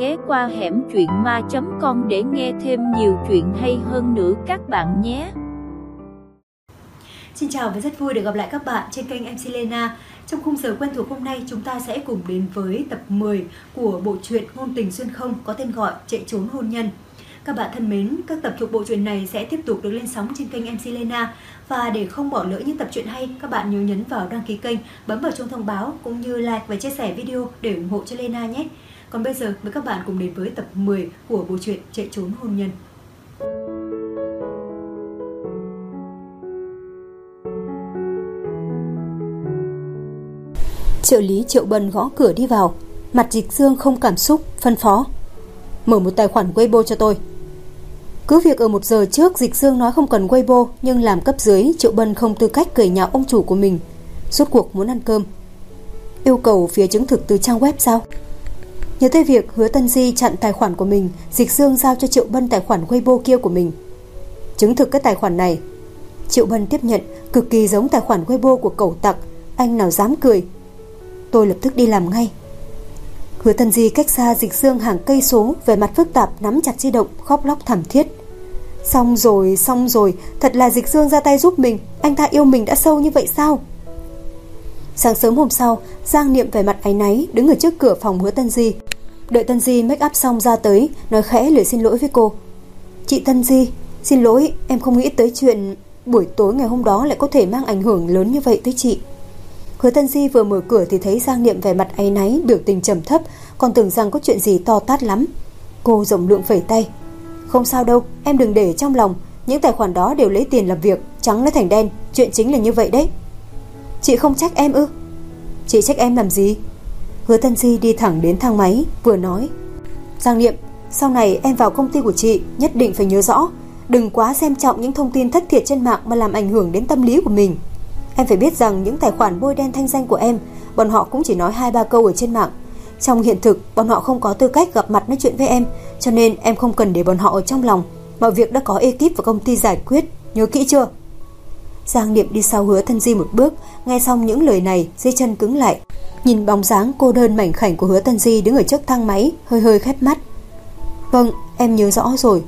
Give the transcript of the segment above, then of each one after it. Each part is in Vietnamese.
ghé qua hẻm truyện ma.com để nghe thêm nhiều chuyện hay hơn nữa các bạn nhé. Xin chào và rất vui được gặp lại các bạn trên kênh MC Lena. Trong khung giờ quen thuộc hôm nay, chúng ta sẽ cùng đến với tập 10 của bộ truyện ngôn tình xuyên không có tên gọi Chạy trốn hôn nhân. Các bạn thân mến, các tập thuộc bộ truyện này sẽ tiếp tục được lên sóng trên kênh MC Lena. Và để không bỏ lỡ những tập truyện hay, các bạn nhớ nhấn vào đăng ký kênh, bấm vào chuông thông báo cũng như like và chia sẻ video để ủng hộ cho Lena nhé. Còn bây giờ, mời các bạn cùng đến với tập 10 của bộ truyện Chạy trốn hôn nhân. Trợ lý Triệu Bân gõ cửa đi vào, mặt Dịch Dương không cảm xúc, phân phó: mở một tài khoản Weibo cho tôi. Cứ việc ở 1 giờ trước Dịch Dương nói không cần Weibo, nhưng làm cấp dưới, Triệu Bân không tư cách cười nhạo ông chủ của mình. Rốt cuộc muốn ăn cơm. Yêu cầu phía chứng thực từ trang web sao? Nhớ tới việc Hứa Tân Di chặn tài khoản của mình, Dịch Dương giao cho Triệu Bân tài khoản Weibo kia của mình. Chứng thực cái tài khoản này. Triệu Bân tiếp nhận, cực kỳ giống tài khoản Weibo của cẩu tặc. Anh nào dám cười. Tôi lập tức đi làm ngay. Hứa Tân Di cách xa Dịch Dương hàng cây số, vẻ mặt phức tạp nắm chặt di động, khóc lóc thảm thiết. Xong rồi, thật là Dịch Dương ra tay giúp mình. Anh ta yêu mình đã sâu như vậy sao? Sáng sớm hôm sau, Giang Niệm vẻ mặt áy náy đứng ở trước cửa phòng Hứa Tân Di. Đợi Tân Di make up xong ra tới, nói khẽ lời xin lỗi với cô. Chị Tân Di, xin lỗi, em không nghĩ tới chuyện buổi tối ngày hôm đó lại có thể mang ảnh hưởng lớn như vậy tới chị. Hứa Tân Di vừa mở cửa thì thấy Giang Niệm vẻ mặt áy náy, biểu tình trầm thấp, còn tưởng rằng có chuyện gì to tát lắm. Cô rộng lượng phẩy tay. Không sao đâu, em đừng để trong lòng. Những tài khoản đó đều lấy tiền làm việc, trắng nói thành đen, chuyện chính là như vậy đấy. Chị không trách em ư? Chị trách em làm gì? Hứa Tân Di đi thẳng đến thang máy, vừa nói: Giang Niệm, sau này em vào công ty của chị nhất định phải nhớ rõ, đừng quá xem trọng những thông tin thất thiệt trên mạng mà làm ảnh hưởng đến tâm lý của mình. Em phải biết rằng những tài khoản bôi đen thanh danh của em, bọn họ cũng chỉ nói 2-3 câu ở trên mạng. Trong hiện thực, bọn họ không có tư cách gặp mặt nói chuyện với em, cho nên em không cần để bọn họ ở trong lòng. Mọi việc đã có ekip và công ty giải quyết, nhớ kỹ chưa? Giang Niệm đi sau Hứa Tân Di một bước, nghe xong những lời này, dưới chân cứng lại. Nhìn bóng dáng cô đơn mảnh khảnh của Hứa Tân Di đứng ở trước thang máy, hơi khép mắt. Vâng, em nhớ rõ rồi.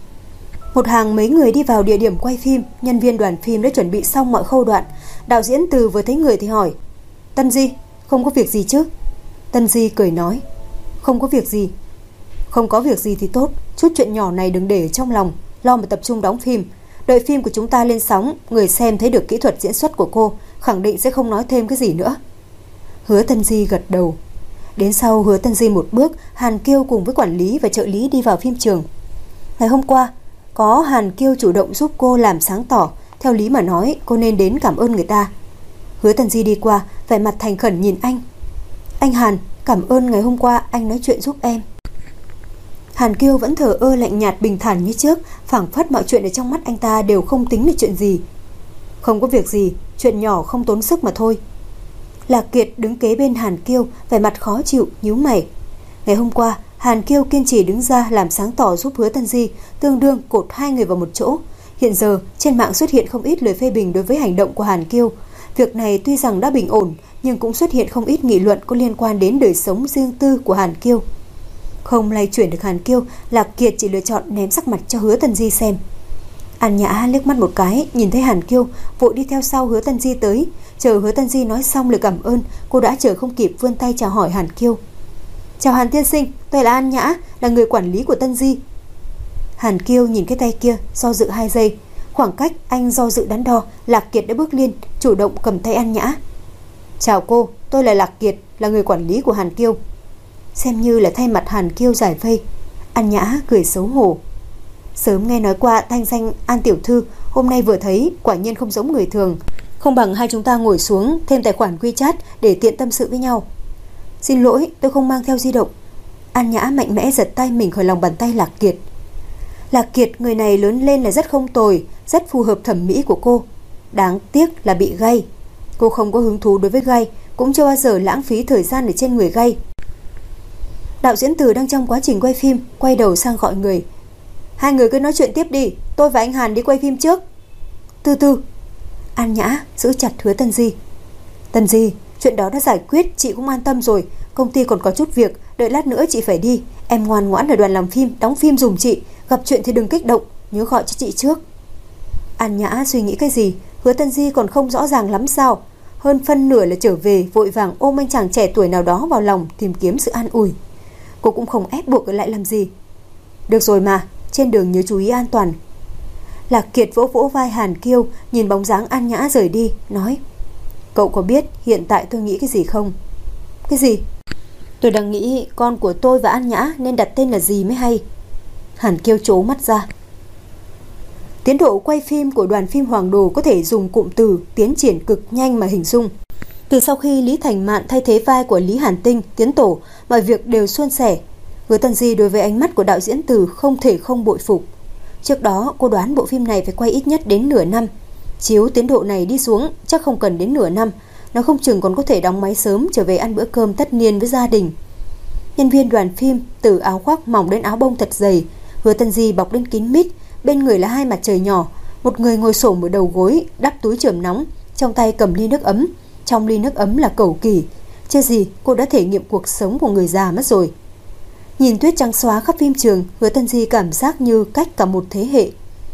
Một hàng mấy người đi vào địa điểm quay phim, nhân viên đoàn phim đã chuẩn bị xong mọi khâu đoạn. Đạo diễn Từ vừa thấy người thì hỏi: Tân Di, không có việc gì chứ? Tân Di cười nói: không có việc gì. Không có việc gì thì tốt, chút chuyện nhỏ này đừng để trong lòng, lo mà tập trung đóng phim. Đợi phim của chúng ta lên sóng, người xem thấy được kỹ thuật diễn xuất của cô, khẳng định sẽ không nói thêm cái gì nữa. Hứa Tân Di gật đầu. Đến sau Hứa Tân Di một bước, Hàn Kiêu cùng với quản lý và trợ lý đi vào phim trường. Ngày hôm qua, có Hàn Kiêu chủ động giúp cô làm sáng tỏ, theo lý mà nói cô nên đến cảm ơn người ta. Hứa Tân Di đi qua, vẻ mặt thành khẩn nhìn anh. Anh Hàn, cảm ơn ngày hôm qua anh nói chuyện giúp em. Hàn Kiêu vẫn thờ ơ lạnh nhạt bình thản như trước, phảng phất mọi chuyện ở trong mắt anh ta đều không tính là chuyện gì. Không có việc gì, chuyện nhỏ không tốn sức mà thôi. Lạc Kiệt đứng kế bên Hàn Kiêu, vẻ mặt khó chịu, nhíu mày. Ngày hôm qua, Hàn Kiêu kiên trì đứng ra làm sáng tỏ giúp Hứa Tân Di, tương đương cột hai người vào một chỗ. Hiện giờ, trên mạng xuất hiện không ít lời phê bình đối với hành động của Hàn Kiêu. Việc này tuy rằng đã bình ổn, nhưng cũng xuất hiện không ít nghị luận có liên quan đến đời sống riêng tư của Hàn Kiêu. Không lay chuyển được Hàn Kiêu, Lạc Kiệt chỉ lựa chọn ném sắc mặt cho Hứa Tân Di xem. An Nhã liếc mắt một cái, nhìn thấy Hàn Kiêu, vội đi theo sau Hứa Tân Di tới. Chờ Hứa Tân Di nói xong lời cảm ơn, cô đã chờ không kịp vươn tay chào hỏi Hàn Kiêu. Chào Hàn tiên sinh, tôi là An Nhã, là người quản lý của Tân Di. Hàn Kiêu nhìn cái tay kia, do dự 2 giây. Khoảng cách anh do dự đắn đo, Lạc Kiệt đã bước lên, chủ động cầm tay An Nhã. Chào cô, tôi là Lạc Kiệt, là người quản lý của Hàn Kiêu. Xem như là thay mặt Hàn Kiêu giải vây. An Nhã cười xấu hổ. Sớm nghe nói qua thanh danh An tiểu thư, hôm nay vừa thấy, quả nhiên không giống người thường. Không bằng hai chúng ta ngồi xuống, thêm tài khoản WeChat để tiện tâm sự với nhau. Xin lỗi, tôi không mang theo di động. An Nhã mạnh mẽ giật tay mình khỏi lòng bàn tay Lạc Kiệt. Lạc Kiệt người này lớn lên là rất không tồi, rất phù hợp thẩm mỹ của cô. Đáng tiếc là bị gay. Cô không có hứng thú đối với gay, cũng chưa bao giờ lãng phí thời gian ở trên người gay. Đạo diễn Từ đang trong quá trình quay phim, quay đầu sang gọi người. Hai người cứ nói chuyện tiếp đi, tôi và anh Hàn đi quay phim trước. Từ từ. An Nhã giữ chặt Hứa Tân Di. Tân Di, chuyện đó đã giải quyết, chị cũng an tâm rồi. Công ty còn có chút việc, Đợi lát nữa chị phải đi. Em ngoan ngoãn ở đoàn làm phim, đóng phim dùm chị. Gặp chuyện thì đừng kích động, nhớ gọi cho chị trước. An Nhã suy nghĩ cái gì, Hứa Tân Di còn không rõ ràng lắm sao. Hơn phân nửa là trở về vội vàng ôm anh chàng trẻ tuổi nào đó vào lòng, tìm kiếm sự an ủi. Cô cũng không ép buộc ở lại làm gì. Được rồi mà, trên đường nhớ chú ý an toàn. Lạc Kiệt vỗ vỗ vai Hàn Kiêu, nhìn bóng dáng An Nhã rời đi, nói: Cậu có biết hiện tại tôi nghĩ cái gì không? Cái gì? Tôi đang nghĩ con của tôi và An Nhã nên đặt tên là gì mới hay. Hàn Kiêu trố mắt ra. Tiến độ quay phim của đoàn phim Hoàng Đồ có thể dùng cụm từ tiến triển cực nhanh mà hình dung. Từ sau khi Lý Thành Mạn thay thế vai của Lý Hàn Tinh tiến tổ, mọi việc đều suôn sẻ. Hứa Tân Di đối với ánh mắt của đạo diễn Từ không thể không bội phục. Trước đó cô đoán bộ phim này phải quay ít nhất đến nửa năm. Chiếu tiến độ này đi xuống chắc không cần đến nửa năm, nó không chừng còn có thể đóng máy sớm trở về ăn bữa cơm tất niên với gia đình. Nhân viên đoàn phim từ áo khoác mỏng đến áo bông thật dày, Hứa Tân Di bọc đến kín mít, bên người là hai mặt trời nhỏ, một người ngồi xổm ở đầu gối đắp túi chườm nóng, trong tay cầm ly nước ấm, trong ly nước ấm là cẩu kỳ. Chưa gì cô đã thể nghiệm cuộc sống của người già mất rồi. Nhìn tuyết trắng xóa khắp phim trường, Hứa Tân Di cảm giác như cách cả một thế hệ.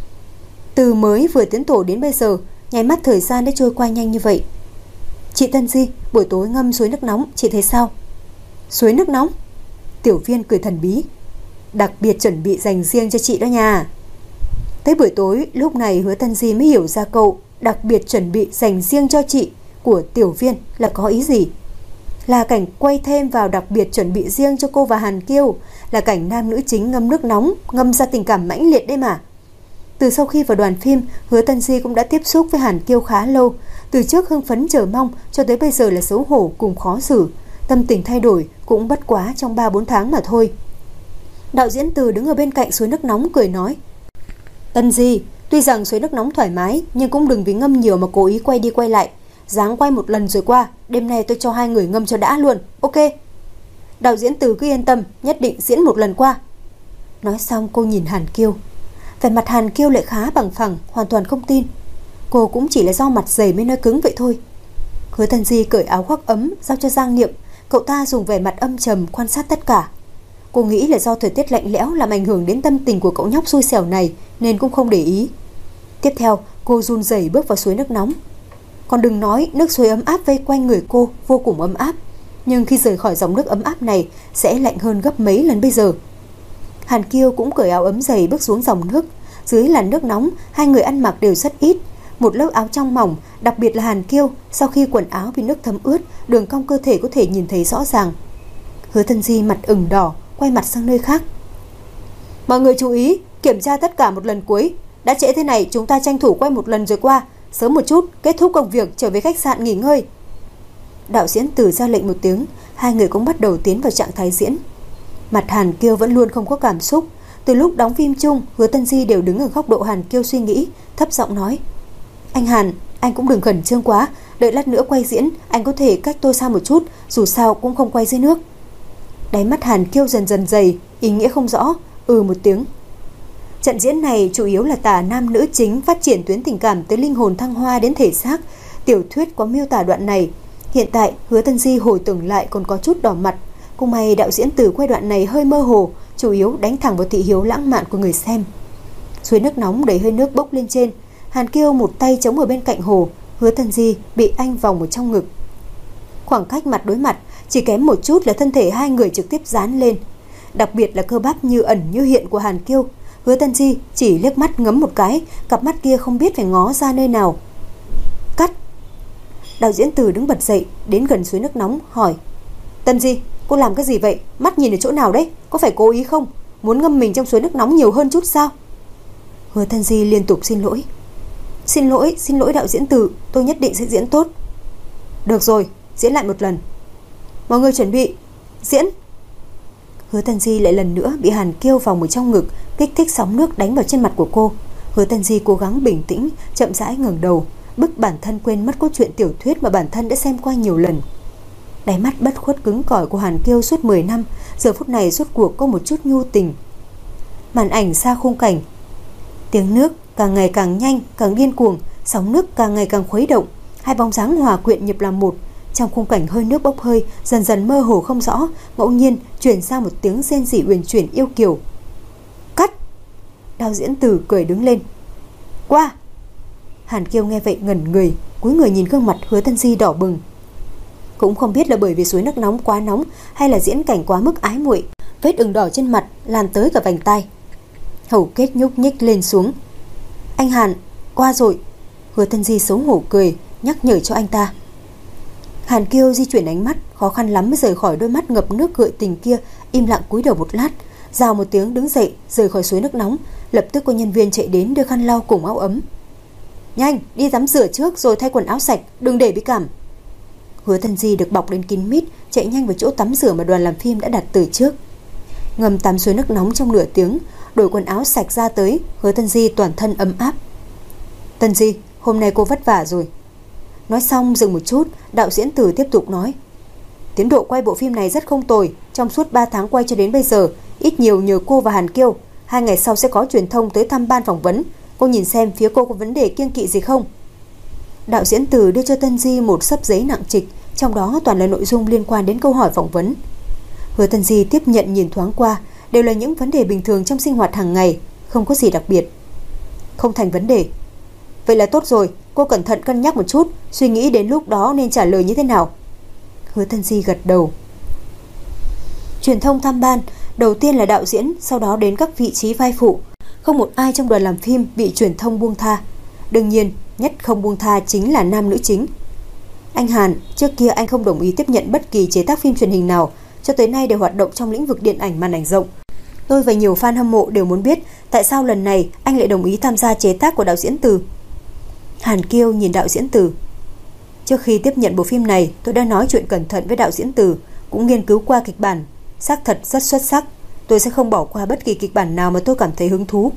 Từ mới vừa tiến tổ đến bây giờ, nháy mắt thời gian đã trôi qua nhanh như vậy. Chị Tân Di, buổi tối ngâm suối nước nóng, chị thấy sao? Suối nước nóng? Tiểu Viên cười thần bí. Đặc biệt chuẩn bị dành riêng cho chị đó nha. Tới buổi tối, lúc này Hứa Tân Di mới hiểu ra câu đặc biệt chuẩn bị dành riêng cho chị của Tiểu Viên là có ý gì. Là cảnh quay thêm vào đặc biệt chuẩn bị riêng cho cô và Hàn Kiêu, là cảnh nam nữ chính ngâm nước nóng, ngâm ra tình cảm mãnh liệt đấy mà. Từ sau khi vào đoàn phim, Hứa Tân Di cũng đã tiếp xúc với Hàn Kiêu khá lâu. Từ trước hưng phấn chờ mong cho tới bây giờ là xấu hổ cùng khó xử. Tâm tình thay đổi cũng bất quá trong 3-4 tháng mà thôi. Đạo diễn Từ đứng ở bên cạnh suối nước nóng cười nói: Tân Di, tuy rằng suối nước nóng thoải mái, nhưng cũng đừng vì ngâm nhiều mà cố ý quay đi quay lại. Dáng quay một lần rồi qua, đêm nay tôi cho hai người ngâm cho đã luôn, ok? Đạo diễn Từ cứ yên tâm, nhất định diễn một lần qua. Nói xong cô nhìn Hàn Kiêu. Vẻ mặt Hàn Kiêu lại khá bằng phẳng, hoàn toàn không tin. Cô cũng chỉ là do mặt dày mới nói cứng vậy thôi. Hứa Tân Di cởi áo khoác ấm giao cho Giang Niệm. Cậu ta dùng vẻ mặt âm trầm quan sát tất cả. Cô nghĩ là do thời tiết lạnh lẽo làm ảnh hưởng đến tâm tình của cậu nhóc xui xẻo này, nên cũng không để ý. Tiếp theo cô run rẩy bước vào suối nước nóng. Còn đừng nói, nước suối ấm áp vây quanh người cô vô cùng ấm áp, nhưng khi rời khỏi dòng nước ấm áp này sẽ lạnh hơn gấp mấy lần bây giờ. Hàn Kiêu cũng cởi áo ấm dày bước xuống dòng nước. Dưới làn nước nóng, hai người ăn mặc đều rất ít, một lớp áo trong mỏng, đặc biệt là Hàn Kiêu, sau khi quần áo bị nước thấm ướt, đường cong cơ thể có thể nhìn thấy rõ ràng. Hứa Tân Di mặt ửng đỏ, quay mặt sang nơi khác. Mọi người chú ý, kiểm tra tất cả một lần cuối. Đã trễ thế này, chúng ta tranh thủ quay một lần rồi qua, sớm một chút, kết thúc công việc, trở về khách sạn nghỉ ngơi. Đạo diễn Từ ra lệnh một tiếng, hai người cũng bắt đầu tiến vào trạng thái diễn. Mặt Hàn Kiêu vẫn luôn không có cảm xúc. Từ lúc đóng phim chung, Hứa Tân Di đều đứng ở góc độ Hàn Kiêu suy nghĩ, thấp giọng nói: Anh Hàn, anh cũng đừng khẩn trương quá, đợi lát nữa quay diễn, anh có thể cách tôi xa một chút, dù sao cũng không quay dưới nước. Đáy mắt Hàn Kiêu dần dần dày, ý nghĩa không rõ, một tiếng. Trận diễn này chủ yếu là tả nam nữ chính phát triển tuyến tình cảm tới linh hồn thăng hoa đến thể xác. Tiểu thuyết có miêu tả đoạn này. Hiện tại Hứa Tân Di hồi tưởng lại còn có chút đỏ mặt. Cùng may đạo diễn Từ quay đoạn này hơi mơ hồ, chủ yếu đánh thẳng vào thị hiếu lãng mạn của người xem. Suối nước nóng đầy hơi nước bốc lên trên. Hàn Kiêu một tay chống ở bên cạnh hồ, Hứa Tân Di bị anh vòng ở trong ngực. Khoảng cách mặt đối mặt, chỉ kém một chút là thân thể hai người trực tiếp dán lên. Đặc biệt là cơ bắp như ẩn như hiện của Hàn Kiêu. Hứa Tân Di chỉ liếc mắt ngấm một cái, cặp mắt kia không biết phải ngó ra nơi nào. Cắt. Đạo diễn Từ đứng bật dậy, đến gần suối nước nóng hỏi: Tân Di, cô làm cái gì vậy? Mắt nhìn ở chỗ nào đấy? Có phải cố ý không? Muốn ngâm mình trong suối nước nóng nhiều hơn chút sao? Hứa Tân Di liên tục xin lỗi. Xin lỗi đạo diễn Từ, tôi nhất định sẽ diễn tốt. Được rồi, diễn lại một lần. Mọi người chuẩn bị, diễn. Hứa Tân Di lại lần nữa bị Hàn Kiêu vòng ở trong ngực, kích thích sóng nước đánh vào trên mặt của cô. Hứa Tân Di cố gắng bình tĩnh, chậm rãi ngẩng đầu, bức bản thân quên mất cốt truyện tiểu thuyết mà bản thân đã xem qua nhiều lần. Đáy mắt bất khuất cứng cỏi của Hàn Kiêu suốt 10 năm, giờ phút này rốt cuộc có một chút nhu tình. Màn ảnh xa khung cảnh, tiếng nước càng ngày càng nhanh, càng điên cuồng, sóng nước càng ngày càng khuấy động, hai bóng dáng hòa quyện nhập làm một. Trong khung cảnh hơi nước bốc hơi, dần dần mơ hồ không rõ, ngẫu nhiên chuyển sang một tiếng rên rỉ uyển chuyển yêu kiều. Cắt! Đạo diễn Từ cười đứng lên. Qua! Hàn Kiêu nghe vậy ngẩn người, cúi người nhìn gương mặt Hứa Tân Di đỏ bừng. Cũng không biết là bởi vì suối nước nóng quá nóng hay là diễn cảnh quá mức ái muội, vết ửng đỏ trên mặt lan tới cả vành tai. Hầu kết nhúc nhích lên xuống. Anh Hàn, qua rồi. Hứa Tân Di xấu hổ cười, nhắc nhở cho anh ta. Hàn Kiêu di chuyển ánh mắt, khó khăn lắm mới rời khỏi đôi mắt ngập nước gợi tình kia, im lặng cúi đầu một lát, rào một tiếng đứng dậy, rời khỏi suối nước nóng. Lập tức có nhân viên chạy đến đưa khăn lau cùng áo ấm. Nhanh, đi tắm rửa trước rồi thay quần áo sạch, đừng để bị cảm. Hứa Tân Di được bọc đến kín mít, chạy nhanh vào chỗ tắm rửa mà đoàn làm phim đã đặt từ trước. Ngâm tắm suối nước nóng trong nửa tiếng, đổi quần áo sạch ra tới, Hứa Tân Di toàn thân ấm áp. Tân Di, hôm nay cô vất vả rồi. Nói xong dừng một chút, đạo diễn Từ tiếp tục nói. Tiến độ quay bộ phim này rất không tồi, trong suốt 3 tháng quay cho đến bây giờ, ít nhiều nhờ cô và Hàn Kiêu. 2 ngày sau sẽ có truyền thông tới thăm ban phỏng vấn, cô nhìn xem phía cô có vấn đề kiêng kỵ gì không. Đạo diễn Từ đưa cho Tân Di một xấp giấy nặng trịch, trong đó toàn là nội dung liên quan đến câu hỏi phỏng vấn. Hứa Tân Di tiếp nhận nhìn thoáng qua, đều là những vấn đề bình thường trong sinh hoạt hàng ngày, không có gì đặc biệt. Không thành vấn đề. Vậy là tốt rồi, cô cẩn thận cân nhắc một chút, suy nghĩ đến lúc đó nên trả lời như thế nào. Hứa Tân Di gật đầu. Truyền thông thăm ban, đầu tiên là đạo diễn, sau đó đến các vị trí vai phụ. Không một ai trong đoàn làm phim bị truyền thông buông tha. Đương nhiên, nhất không buông tha chính là nam nữ chính. Anh Hàn, trước kia anh không đồng ý tiếp nhận bất kỳ chế tác phim truyền hình nào, cho tới nay đều hoạt động trong lĩnh vực điện ảnh màn ảnh rộng. Tôi và nhiều fan hâm mộ đều muốn biết tại sao lần này anh lại đồng ý tham gia chế tác của đạo diễn Từ. Hàn Kiêu nhìn đạo diễn Từ. Trước khi tiếp nhận bộ phim này, tôi đã nói chuyện cẩn thận với đạo diễn Từ, cũng nghiên cứu qua kịch bản, xác thật rất xuất sắc. Tôi sẽ không bỏ qua bất kỳ kịch bản nào mà tôi cảm thấy hứng thú.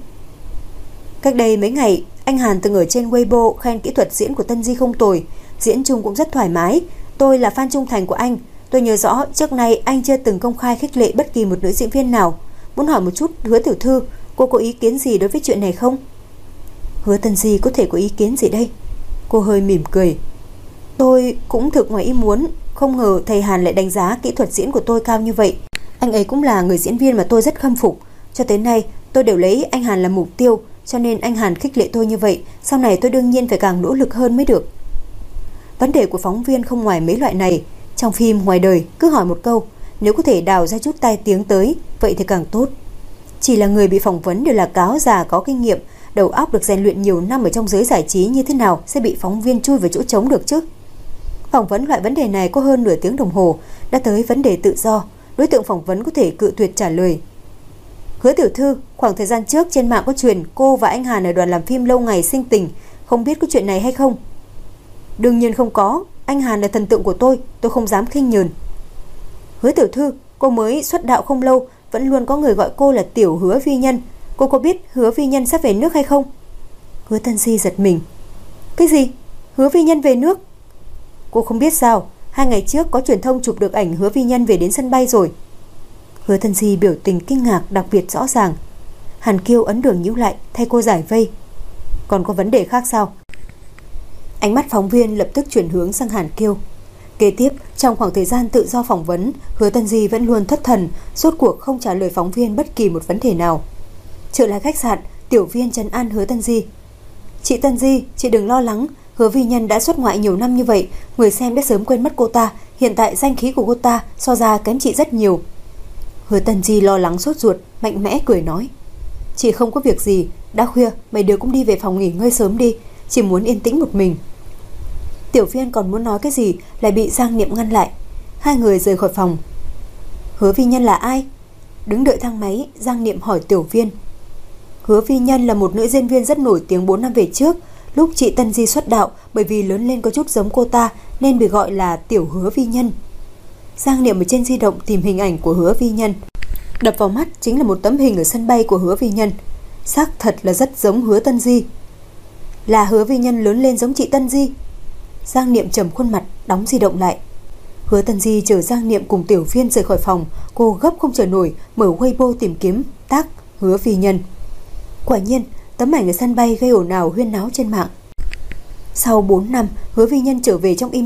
Cách đây mấy ngày, anh Hàn từng ở trên Weibo khen kỹ thuật diễn của Tân Di không tồi, diễn chung cũng rất thoải mái. Tôi là fan trung thành của anh. Tôi nhớ rõ trước nay anh chưa từng công khai khích lệ bất kỳ một nữ diễn viên nào. Muốn hỏi một chút Hứa tiểu thư, cô có ý kiến gì đối với chuyện này không? Hứa Tân Di có thể có ý kiến gì đây? Cô hơi mỉm cười. Tôi cũng thực ngoài ý muốn, không ngờ thầy Hàn lại đánh giá kỹ thuật diễn của tôi cao như vậy. Anh ấy cũng là người diễn viên mà tôi rất khâm phục. Cho tới nay tôi đều lấy anh Hàn làm mục tiêu, cho nên anh Hàn khích lệ tôi như vậy, sau này tôi đương nhiên phải càng nỗ lực hơn mới được. Vấn đề của phóng viên không ngoài mấy loại này. Trong phim, ngoài đời, cứ hỏi một câu, nếu có thể đào ra chút tai tiếng tới, vậy thì càng tốt. Chỉ là người bị phỏng vấn đều là cáo già có kinh nghiệm, đầu óc được rèn luyện nhiều năm ở trong giới giải trí, như thế nào sẽ bị phóng viên chui vào chỗ trống được chứ? Phỏng vấn loại vấn đề này có hơn nửa tiếng đồng hồ, đã tới vấn đề tự do, đối tượng phỏng vấn có thể cự tuyệt trả lời. Hứa tiểu thư, khoảng thời gian trước trên mạng có truyền cô và anh Hàn ở đoàn làm phim lâu ngày sinh tình, không biết có chuyện này hay không? Đương nhiên không có, anh Hàn là thần tượng của tôi không dám khinh nhờn. Hứa tiểu thư, cô mới xuất đạo không lâu, vẫn luôn có người gọi cô là tiểu Hứa Vi Nhân. Cô có biết Hứa Vi Nhân sắp về nước hay không? Hứa Tân Di giật mình. Cái gì? Hứa Vi Nhân về nước? Cô không biết sao? 2 ngày trước có truyền thông chụp được ảnh Hứa Vi Nhân về đến sân bay rồi. Hứa Tân Di biểu tình kinh ngạc đặc biệt rõ ràng. Hàn Kiêu ấn đường nhíu lại thay cô giải vây. Còn có vấn đề khác sao? Ánh mắt phóng viên lập tức chuyển hướng sang Hàn Kiêu. Kế tiếp, trong khoảng thời gian tự do phỏng vấn, Hứa Tân Di vẫn luôn thất thần, rốt cuộc không trả lời phóng viên bất kỳ một vấn đề nào. Trở lại khách sạn, tiểu viên trấn an Hứa Tân Di. Chị Tân Di, chị đừng lo lắng, Hứa Vi Nhân đã xuất ngoại nhiều năm như vậy, người xem đã sớm quên mất cô ta, hiện tại danh khí của cô ta so ra kém chị rất nhiều. Hứa Tân Di lo lắng sốt ruột, mạnh mẽ cười nói. Chị không có việc gì, đã khuya, mấy đứa cũng đi về phòng nghỉ ngơi sớm đi, chỉ muốn yên tĩnh một mình. Tiểu viên còn muốn nói cái gì lại bị Giang Niệm ngăn lại. Hai người rời khỏi phòng. Hứa Vi Nhân là ai? Đứng đợi thang máy, Giang Niệm hỏi tiểu viên. Hứa Vi Nhân là một nữ diễn viên rất nổi tiếng 4 năm về trước. Lúc chị Tân Di xuất đạo, bởi vì lớn lên có chút giống cô ta nên bị gọi là tiểu Hứa Vi Nhân. Giang Niệm ở trên di động tìm hình ảnh của Hứa Vi Nhân. Đập vào mắt chính là một tấm hình ở sân bay của Hứa Vi Nhân. Xác thật là rất giống Hứa Tân Di. Là Hứa Vi Nhân lớn lên giống chị Tân Di. Giang Niệm trầm khuôn mặt, đóng di động lại. Hứa Tân Di chở Giang Niệm cùng tiểu viên rời khỏi phòng. Cô gấp không chờ nổi, mở Weibo tìm kiếm tag Hứa Vi Nhân. Quả nhiên, tấm ảnh ở sân bay gây ồn ào huyên náo trên mạng. Sau 4 năm, Hứa Vi Nhân trở về trong im lặng,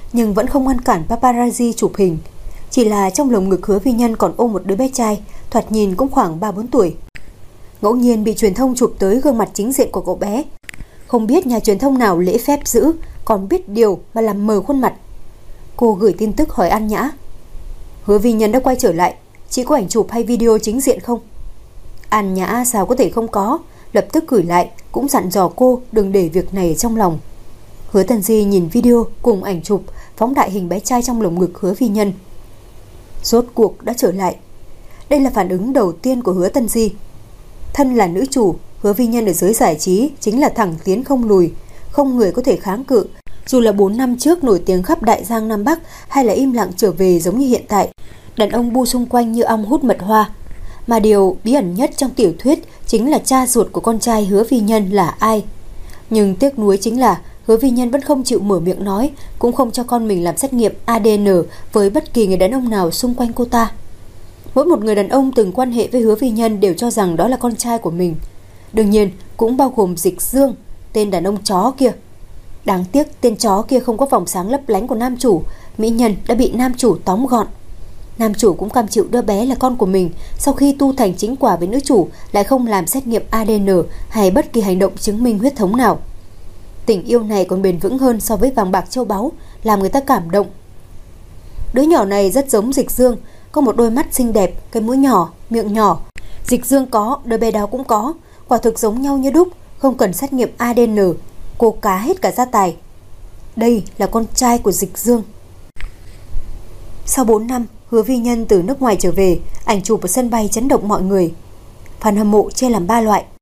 nhưng vẫn không ngăn cản paparazzi chụp hình. Chỉ là trong lồng ngực Hứa Vi Nhân còn ôm một đứa bé trai, thoạt nhìn cũng khoảng 3-4 tuổi. Ngẫu nhiên bị truyền thông chụp tới gương mặt chính diện của cậu bé. Không biết nhà truyền thông nào lễ phép giữ, còn biết điều mà làm mờ khuôn mặt. Cô gửi tin tức hỏi An Nhã: Hứa Vi Nhân đã quay trở lại, chị có ảnh chụp hay video chính diện không? An Nhã sao có thể không có, lập tức gửi lại, cũng dặn dò cô đừng để việc này ở trong lòng. Hứa Tần Di nhìn video cùng ảnh chụp, phóng đại hình bé trai trong lồng ngực Hứa Vi Nhân. Rốt cuộc đã trở lại. Đây là phản ứng đầu tiên của Hứa Tần Di. Thân là nữ chủ, Hứa Vi Nhân ở giới giải trí chính là thẳng tiến không lùi, không người có thể kháng cự. Dù là 4 năm trước nổi tiếng khắp Đại Giang Nam Bắc hay là im lặng trở về giống như hiện tại, đàn ông bu xung quanh như ong hút mật hoa. Mà điều bí ẩn nhất trong tiểu thuyết chính là cha ruột của con trai Hứa Vi Nhân là ai. Nhưng tiếc nuối chính là Hứa Vi Nhân vẫn không chịu mở miệng nói, cũng không cho con mình làm xét nghiệm ADN với bất kỳ người đàn ông nào xung quanh cô ta. Mỗi một người đàn ông từng quan hệ với Hứa Vi Nhân đều cho rằng đó là con trai của mình. Đương nhiên cũng bao gồm Dịch Dương, tên đàn ông chó kia. Đáng tiếc tên chó kia không có vòng sáng lấp lánh của nam chủ, mỹ nhân đã bị nam chủ tóm gọn. Nam chủ cũng cam chịu đứa bé là con của mình, sau khi tu thành chính quả với nữ chủ lại không làm xét nghiệm ADN hay bất kỳ hành động chứng minh huyết thống nào. Tình yêu này còn bền vững hơn so với vàng bạc châu báu, làm người ta cảm động. Đứa nhỏ này rất giống Dịch Dương, có một đôi mắt xinh đẹp, cái mũi nhỏ, miệng nhỏ. Dịch Dương có, đứa bé đó cũng có, quả thực giống nhau như đúc, không cần xét nghiệm ADN, cô cá hết cả gia tài. Đây là con trai của Dịch Dương. Sau 4 năm, Hứa Vi Nhân từ nước ngoài trở về, ảnh chụp ở sân bay chấn động mọi người. Fan hâm mộ chia làm 3 loại.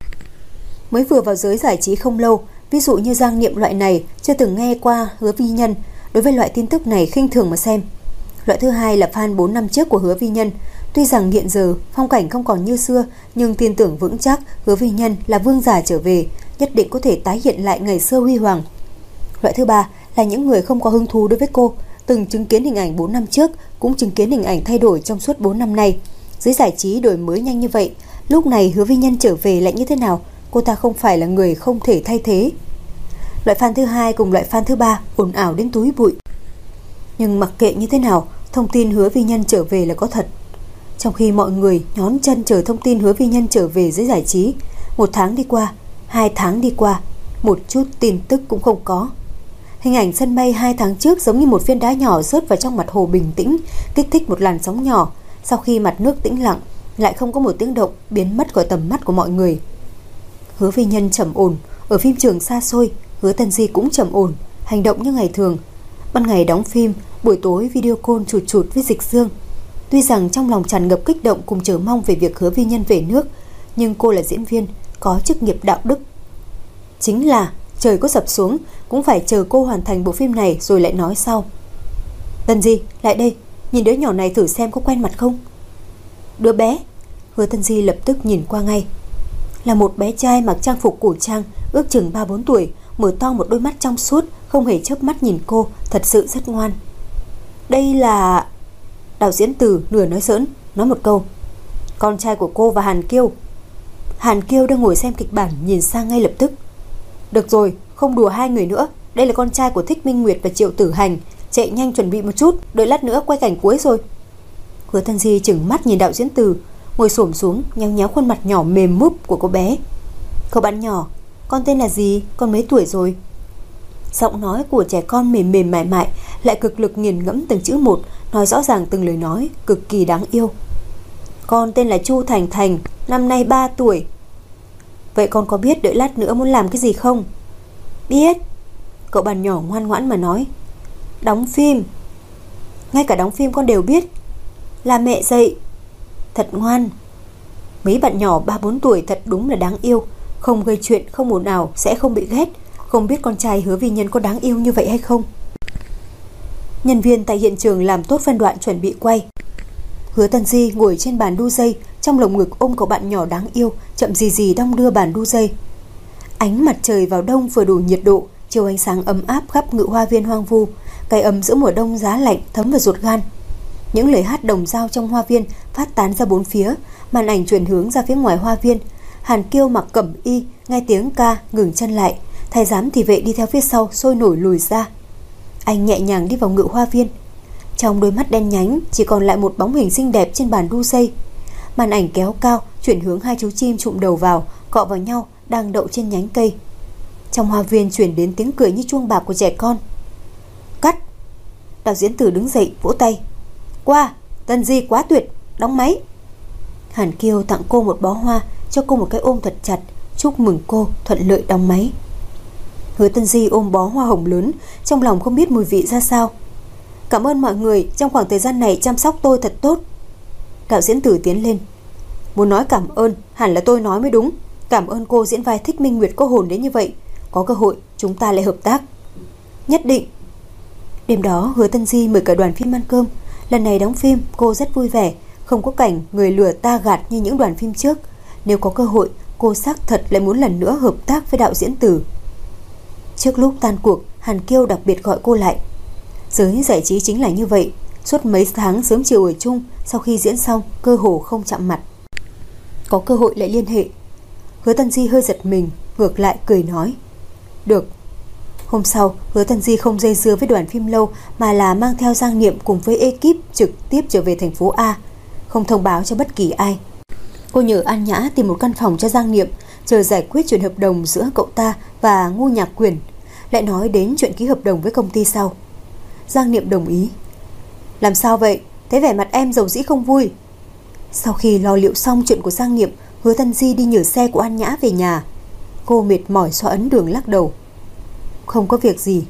Mới vừa vào giới giải trí không lâu, ví dụ như Giang Niệm loại này chưa từng nghe qua Hứa Vi Nhân, đối với loại tin tức này khinh thường mà xem. Loại thứ hai là fan 4 năm trước của Hứa Vi Nhân, tuy rằng hiện giờ phong cảnh không còn như xưa, nhưng tin tưởng vững chắc Hứa Vi Nhân là vương giả trở về, nhất định có thể tái hiện lại ngày xưa huy hoàng. Loại thứ ba là những người không có hứng thú đối với cô, từng chứng kiến hình ảnh 4 năm trước, cũng chứng kiến hình ảnh thay đổi trong suốt 4 năm nay. Giới giải trí đổi mới nhanh như vậy, lúc này Hứa Vi Nhân trở về lại như thế nào? Cô ta không phải là người không thể thay thế. Loại fan thứ hai cùng loại fan thứ ba ồn ào đến túi bụi. Nhưng mặc kệ như thế nào, thông tin Hứa Vi Nhân trở về là có thật. Trong khi mọi người nhón chân chờ thông tin Hứa Vi Nhân trở về giới giải trí, 1 tháng đi qua, 2 tháng đi qua, một chút tin tức cũng không có. Hình ảnh sân bay 2 tháng trước giống như một viên đá nhỏ rớt vào trong mặt hồ bình tĩnh, kích thích một làn sóng nhỏ. Sau khi mặt nước tĩnh lặng, lại không có một tiếng động, biến mất khỏi tầm mắt của mọi người. Hứa Vi Nhân trầm ổn, ở phim trường xa xôi, Hứa Tần Di cũng trầm ổn, hành động như ngày thường. Ban ngày đóng phim, buổi tối video call chụt với Dịch Dương. Tuy rằng trong lòng tràn ngập kích động cùng chờ mong về việc Hứa Vi Nhân về nước, nhưng cô là diễn viên, có chức nghiệp đạo đức. Chính là trời có sập xuống cũng phải chờ cô hoàn thành bộ phim này rồi lại nói sau. Tần Di, lại đây, nhìn đứa nhỏ này thử xem có quen mặt không. Đứa bé? Hứa Tần Di lập tức nhìn qua ngay. Là một bé trai mặc trang phục cổ trang, ước chừng 3-4 tuổi, mở to một đôi mắt trong suốt, không hề chớp mắt nhìn cô, thật sự rất ngoan. Đây là... Đạo diễn Từ nửa nói giỡn, nói một câu. Con trai của cô và Hàn Kiêu. Hàn Kiêu đang ngồi xem kịch bản, nhìn sang ngay lập tức. Được rồi, không đùa hai người nữa. Đây là con trai của Thích Minh Nguyệt và Triệu Tử Hành. Chạy nhanh chuẩn bị một chút, đợi lát nữa quay cảnh cuối rồi. Hứa Tần Di chừng mắt nhìn đạo diễn Từ, ngồi xổm xuống nhéo nhéo khuôn mặt nhỏ mềm múp của cô bé. Cậu bạn nhỏ, con tên là gì, con mấy tuổi rồi? Giọng nói của trẻ con mềm mềm mại mại, lại cực lực nghiền ngẫm từng chữ một, nói rõ ràng từng lời nói, cực kỳ đáng yêu. Con tên là Chu Thành Thành, năm nay 3 tuổi. Vậy con có biết đợi lát nữa muốn làm cái gì không? Biết. Cậu bạn nhỏ ngoan ngoãn mà nói. Đóng phim. Ngay cả đóng phim con đều biết. Là mẹ dạy. Thật ngoan. Mấy bạn nhỏ 3-4 tuổi thật đúng là đáng yêu, không gây chuyện, không ồn ào, sẽ không bị ghét. Không biết con trai Hứa Vi Nhân có đáng yêu như vậy hay không. Nhân viên tại hiện trường làm tốt phân đoạn chuẩn bị quay. Hứa Tần Di ngồi trên bàn đu dây, trong lồng ngực ôm cậu bạn nhỏ đáng yêu, chậm gì đong đưa bàn đu dây. Ánh mặt trời vào đông vừa đủ nhiệt độ, chiếu ánh sáng ấm áp khắp ngự hoa viên hoang vu. Cái ấm giữa mùa đông giá lạnh thấm vào ruột gan. Những lời hát đồng dao trong hoa viên phát tán ra bốn phía, màn ảnh chuyển hướng ra phía ngoài hoa viên. Hàn Kiêu mặc cẩm y, nghe tiếng ca ngừng chân lại, thái giám thị vệ đi theo phía sau sôi nổi lùi ra. Anh nhẹ nhàng đi vào ngự hoa viên. Trong đôi mắt đen nhánh chỉ còn lại một bóng hình xinh đẹp trên bàn đu dây. Màn ảnh kéo cao chuyển hướng hai chú chim chụm đầu vào, cọ vào nhau, đang đậu trên nhánh cây. Trong hoa viên chuyển đến tiếng cười như chuông bạc của trẻ con. Cắt. Đạo diễn Tử đứng dậy vỗ tay. Qua, Tân Di quá tuyệt, đóng máy. Hàn Kiêu tặng cô một bó hoa, cho cô một cái ôm thật chặt, chúc mừng cô thuận lợi đóng máy. Hứa Tân Di ôm bó hoa hồng lớn, trong lòng không biết mùi vị ra sao. Cảm ơn mọi người trong khoảng thời gian này chăm sóc tôi thật tốt. Đạo diễn Tử tiến lên. Muốn nói cảm ơn hẳn là tôi nói mới đúng. Cảm ơn cô diễn vai Thích Minh Nguyệt cô hồn đến như vậy. Có cơ hội chúng ta lại hợp tác. Nhất định. Đêm đó Hứa Tân Di mời cả đoàn phim ăn cơm. Lần này đóng phim cô rất vui vẻ, không có cảnh người lừa ta gạt như những đoàn phim trước. Nếu có cơ hội, cô xác thật lại muốn lần nữa hợp tác với đạo diễn Tử. Trước lúc tan cuộc, Hàn Kiêu đặc biệt gọi cô lại. Giới giải trí chính là như vậy, suốt mấy tháng sớm chiều ở chung, sau khi diễn xong cơ hồ không chạm mặt. Có cơ hội lại liên hệ. Hứa Tân Di hơi giật mình, ngược lại cười nói được. Hôm sau, Hứa Tân Di không dây dưa với đoàn phim lâu, mà là mang theo Giang Niệm cùng với ekip trực tiếp trở về thành phố A, không thông báo cho bất kỳ ai. Cô nhờ An Nhã tìm một căn phòng cho Giang Niệm, chờ giải quyết chuyện hợp đồng giữa cậu ta và Ngô Nhạc Quyền, lại nói đến chuyện ký hợp đồng với công ty sau. Giang Niệm đồng ý. Làm sao vậy? Thấy vẻ mặt em dầu dĩ không vui. Sau khi lo liệu xong chuyện của Giang Niệm, Hứa Tân Di đi nhờ xe của An Nhã về nhà. Cô mệt mỏi xoa ấn đường lắc đầu. Không có việc gì.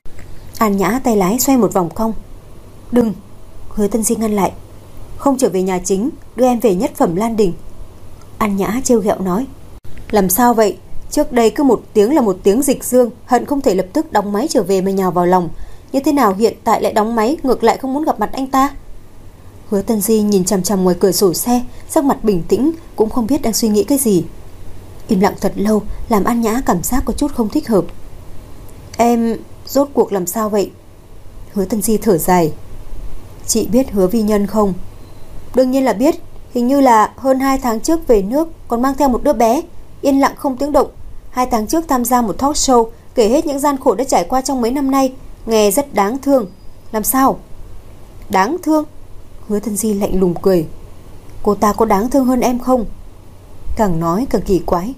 An Nhã tay lái xoay một vòng cong. Đừng. Hứa Tân Di ngăn lại. Không trở về nhà chính, đưa em về Nhất Phẩm Lan Đình. An Nhã trêu ghẹo nói. Làm sao vậy? Trước đây cứ một tiếng là một tiếng dịch dương, hận không thể lập tức đóng máy trở về mà nhào vào lòng. Như thế nào hiện tại lại đóng máy, ngược lại không muốn gặp mặt anh ta? Hứa Tân Di nhìn chằm chằm ngoài cửa sổ xe, sắc mặt bình tĩnh, cũng không biết đang suy nghĩ cái gì. Im lặng thật lâu làm An Nhã cảm giác có chút không thích hợp. Em rốt cuộc làm sao vậy? Hứa Tân Di thở dài. Chị biết Hứa Vi Nhân không? Đương nhiên là biết. Hình như là hơn 2 tháng trước về nước, còn mang theo một đứa bé, yên lặng không tiếng động. 2 tháng trước tham gia một talk show, kể hết những gian khổ đã trải qua trong mấy năm nay, nghe rất đáng thương. Làm sao? Đáng thương? Hứa Tân Di lạnh lùng cười. Cô ta có đáng thương hơn em không? Càng nói càng kỳ quái.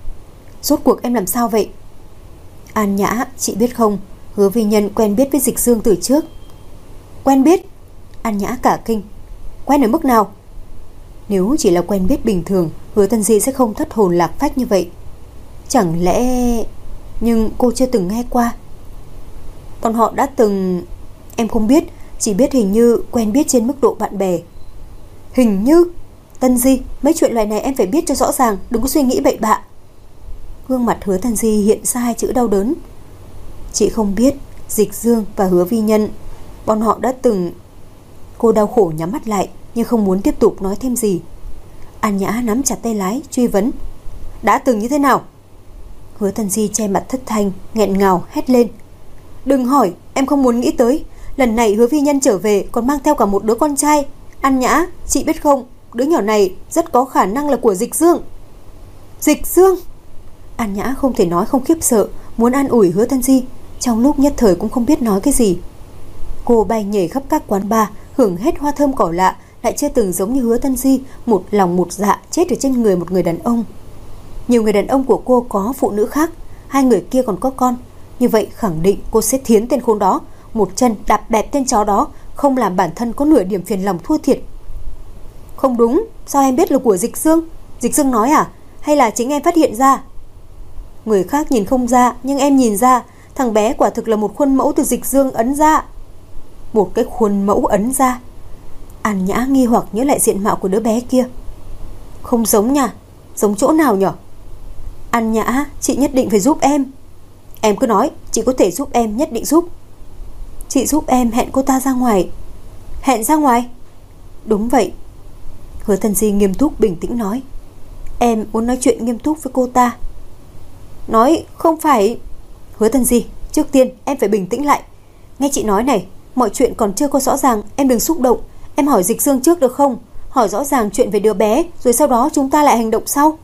Rốt cuộc em làm sao vậy? An Nhã, chị biết không, Hứa Vi Nhân quen biết với Dịch Dương từ trước. Quen biết? An Nhã cả kinh. Quen ở mức nào? Nếu chỉ là quen biết bình thường, Hứa Tân Di sẽ không thất hồn lạc phách như vậy. Chẳng lẽ... Nhưng cô chưa từng nghe qua. Bọn họ đã từng... Em không biết, chỉ biết hình như quen biết trên mức độ bạn bè. Hình như? Tân Di, mấy chuyện loại này em phải biết cho rõ ràng, đừng có suy nghĩ bậy bạ. Gương mặt Hứa Tân Di hiện ra 2 chữ đau đớn. Chị không biết, Dịch Dương và Hứa Vi Nhân, bọn họ đã từng... Cô đau khổ nhắm mắt lại, nhưng không muốn tiếp tục nói thêm gì. An Nhã nắm chặt tay lái, truy vấn. Đã từng như thế nào? Hứa Tân Di che mặt thất thanh, nghẹn ngào hét lên. Đừng hỏi, em không muốn nghĩ tới. Lần này Hứa Vi Nhân trở về còn mang theo cả một đứa con trai. An Nhã, chị biết không, đứa nhỏ này rất có khả năng là của Dịch Dương. Dịch Dương? An Nhã không thể nói không khiếp sợ, muốn an ủi Hứa Tân Di, trong lúc nhất thời cũng không biết nói cái gì. Cô bay nhảy khắp các quán bar, hưởng hết hoa thơm cỏ lạ, lại chưa từng giống như Hứa Tân Di một lòng một dạ chết ở trên người một người đàn ông. Nhiều người đàn ông của cô có phụ nữ khác, 2 người kia còn có con. Như vậy khẳng định cô sẽ thiến tên khốn đó, một chân đạp bẹp tên chó đó, không làm bản thân có nửa điểm phiền lòng thua thiệt. Không đúng, sao em biết là của Dịch Dương? Dịch Dương nói à? Hay là chính em phát hiện ra? Người khác nhìn không ra, nhưng em nhìn ra. Thằng bé quả thực là một khuôn mẫu từ Dịch Dương ấn ra. Một cái khuôn mẫu ấn ra? An Nhã nghi hoặc nhớ lại diện mạo của đứa bé kia. Không giống nha. Giống chỗ nào nhỉ? An Nhã, chị nhất định phải giúp em. Em cứ nói, chị có thể giúp em, nhất định giúp. Chị giúp em hẹn cô ta ra ngoài. Hẹn ra ngoài? Đúng vậy. Hứa Tân Di nghiêm túc bình tĩnh nói. Em muốn nói chuyện nghiêm túc với cô ta. Nói không phải. Hứa Tân Di, trước tiên em phải bình tĩnh lại. Nghe chị nói này, mọi chuyện còn chưa có rõ ràng, em đừng xúc động. Em hỏi Dịch Dương trước được không? Hỏi rõ ràng chuyện về đứa bé, rồi sau đó chúng ta lại hành động sau.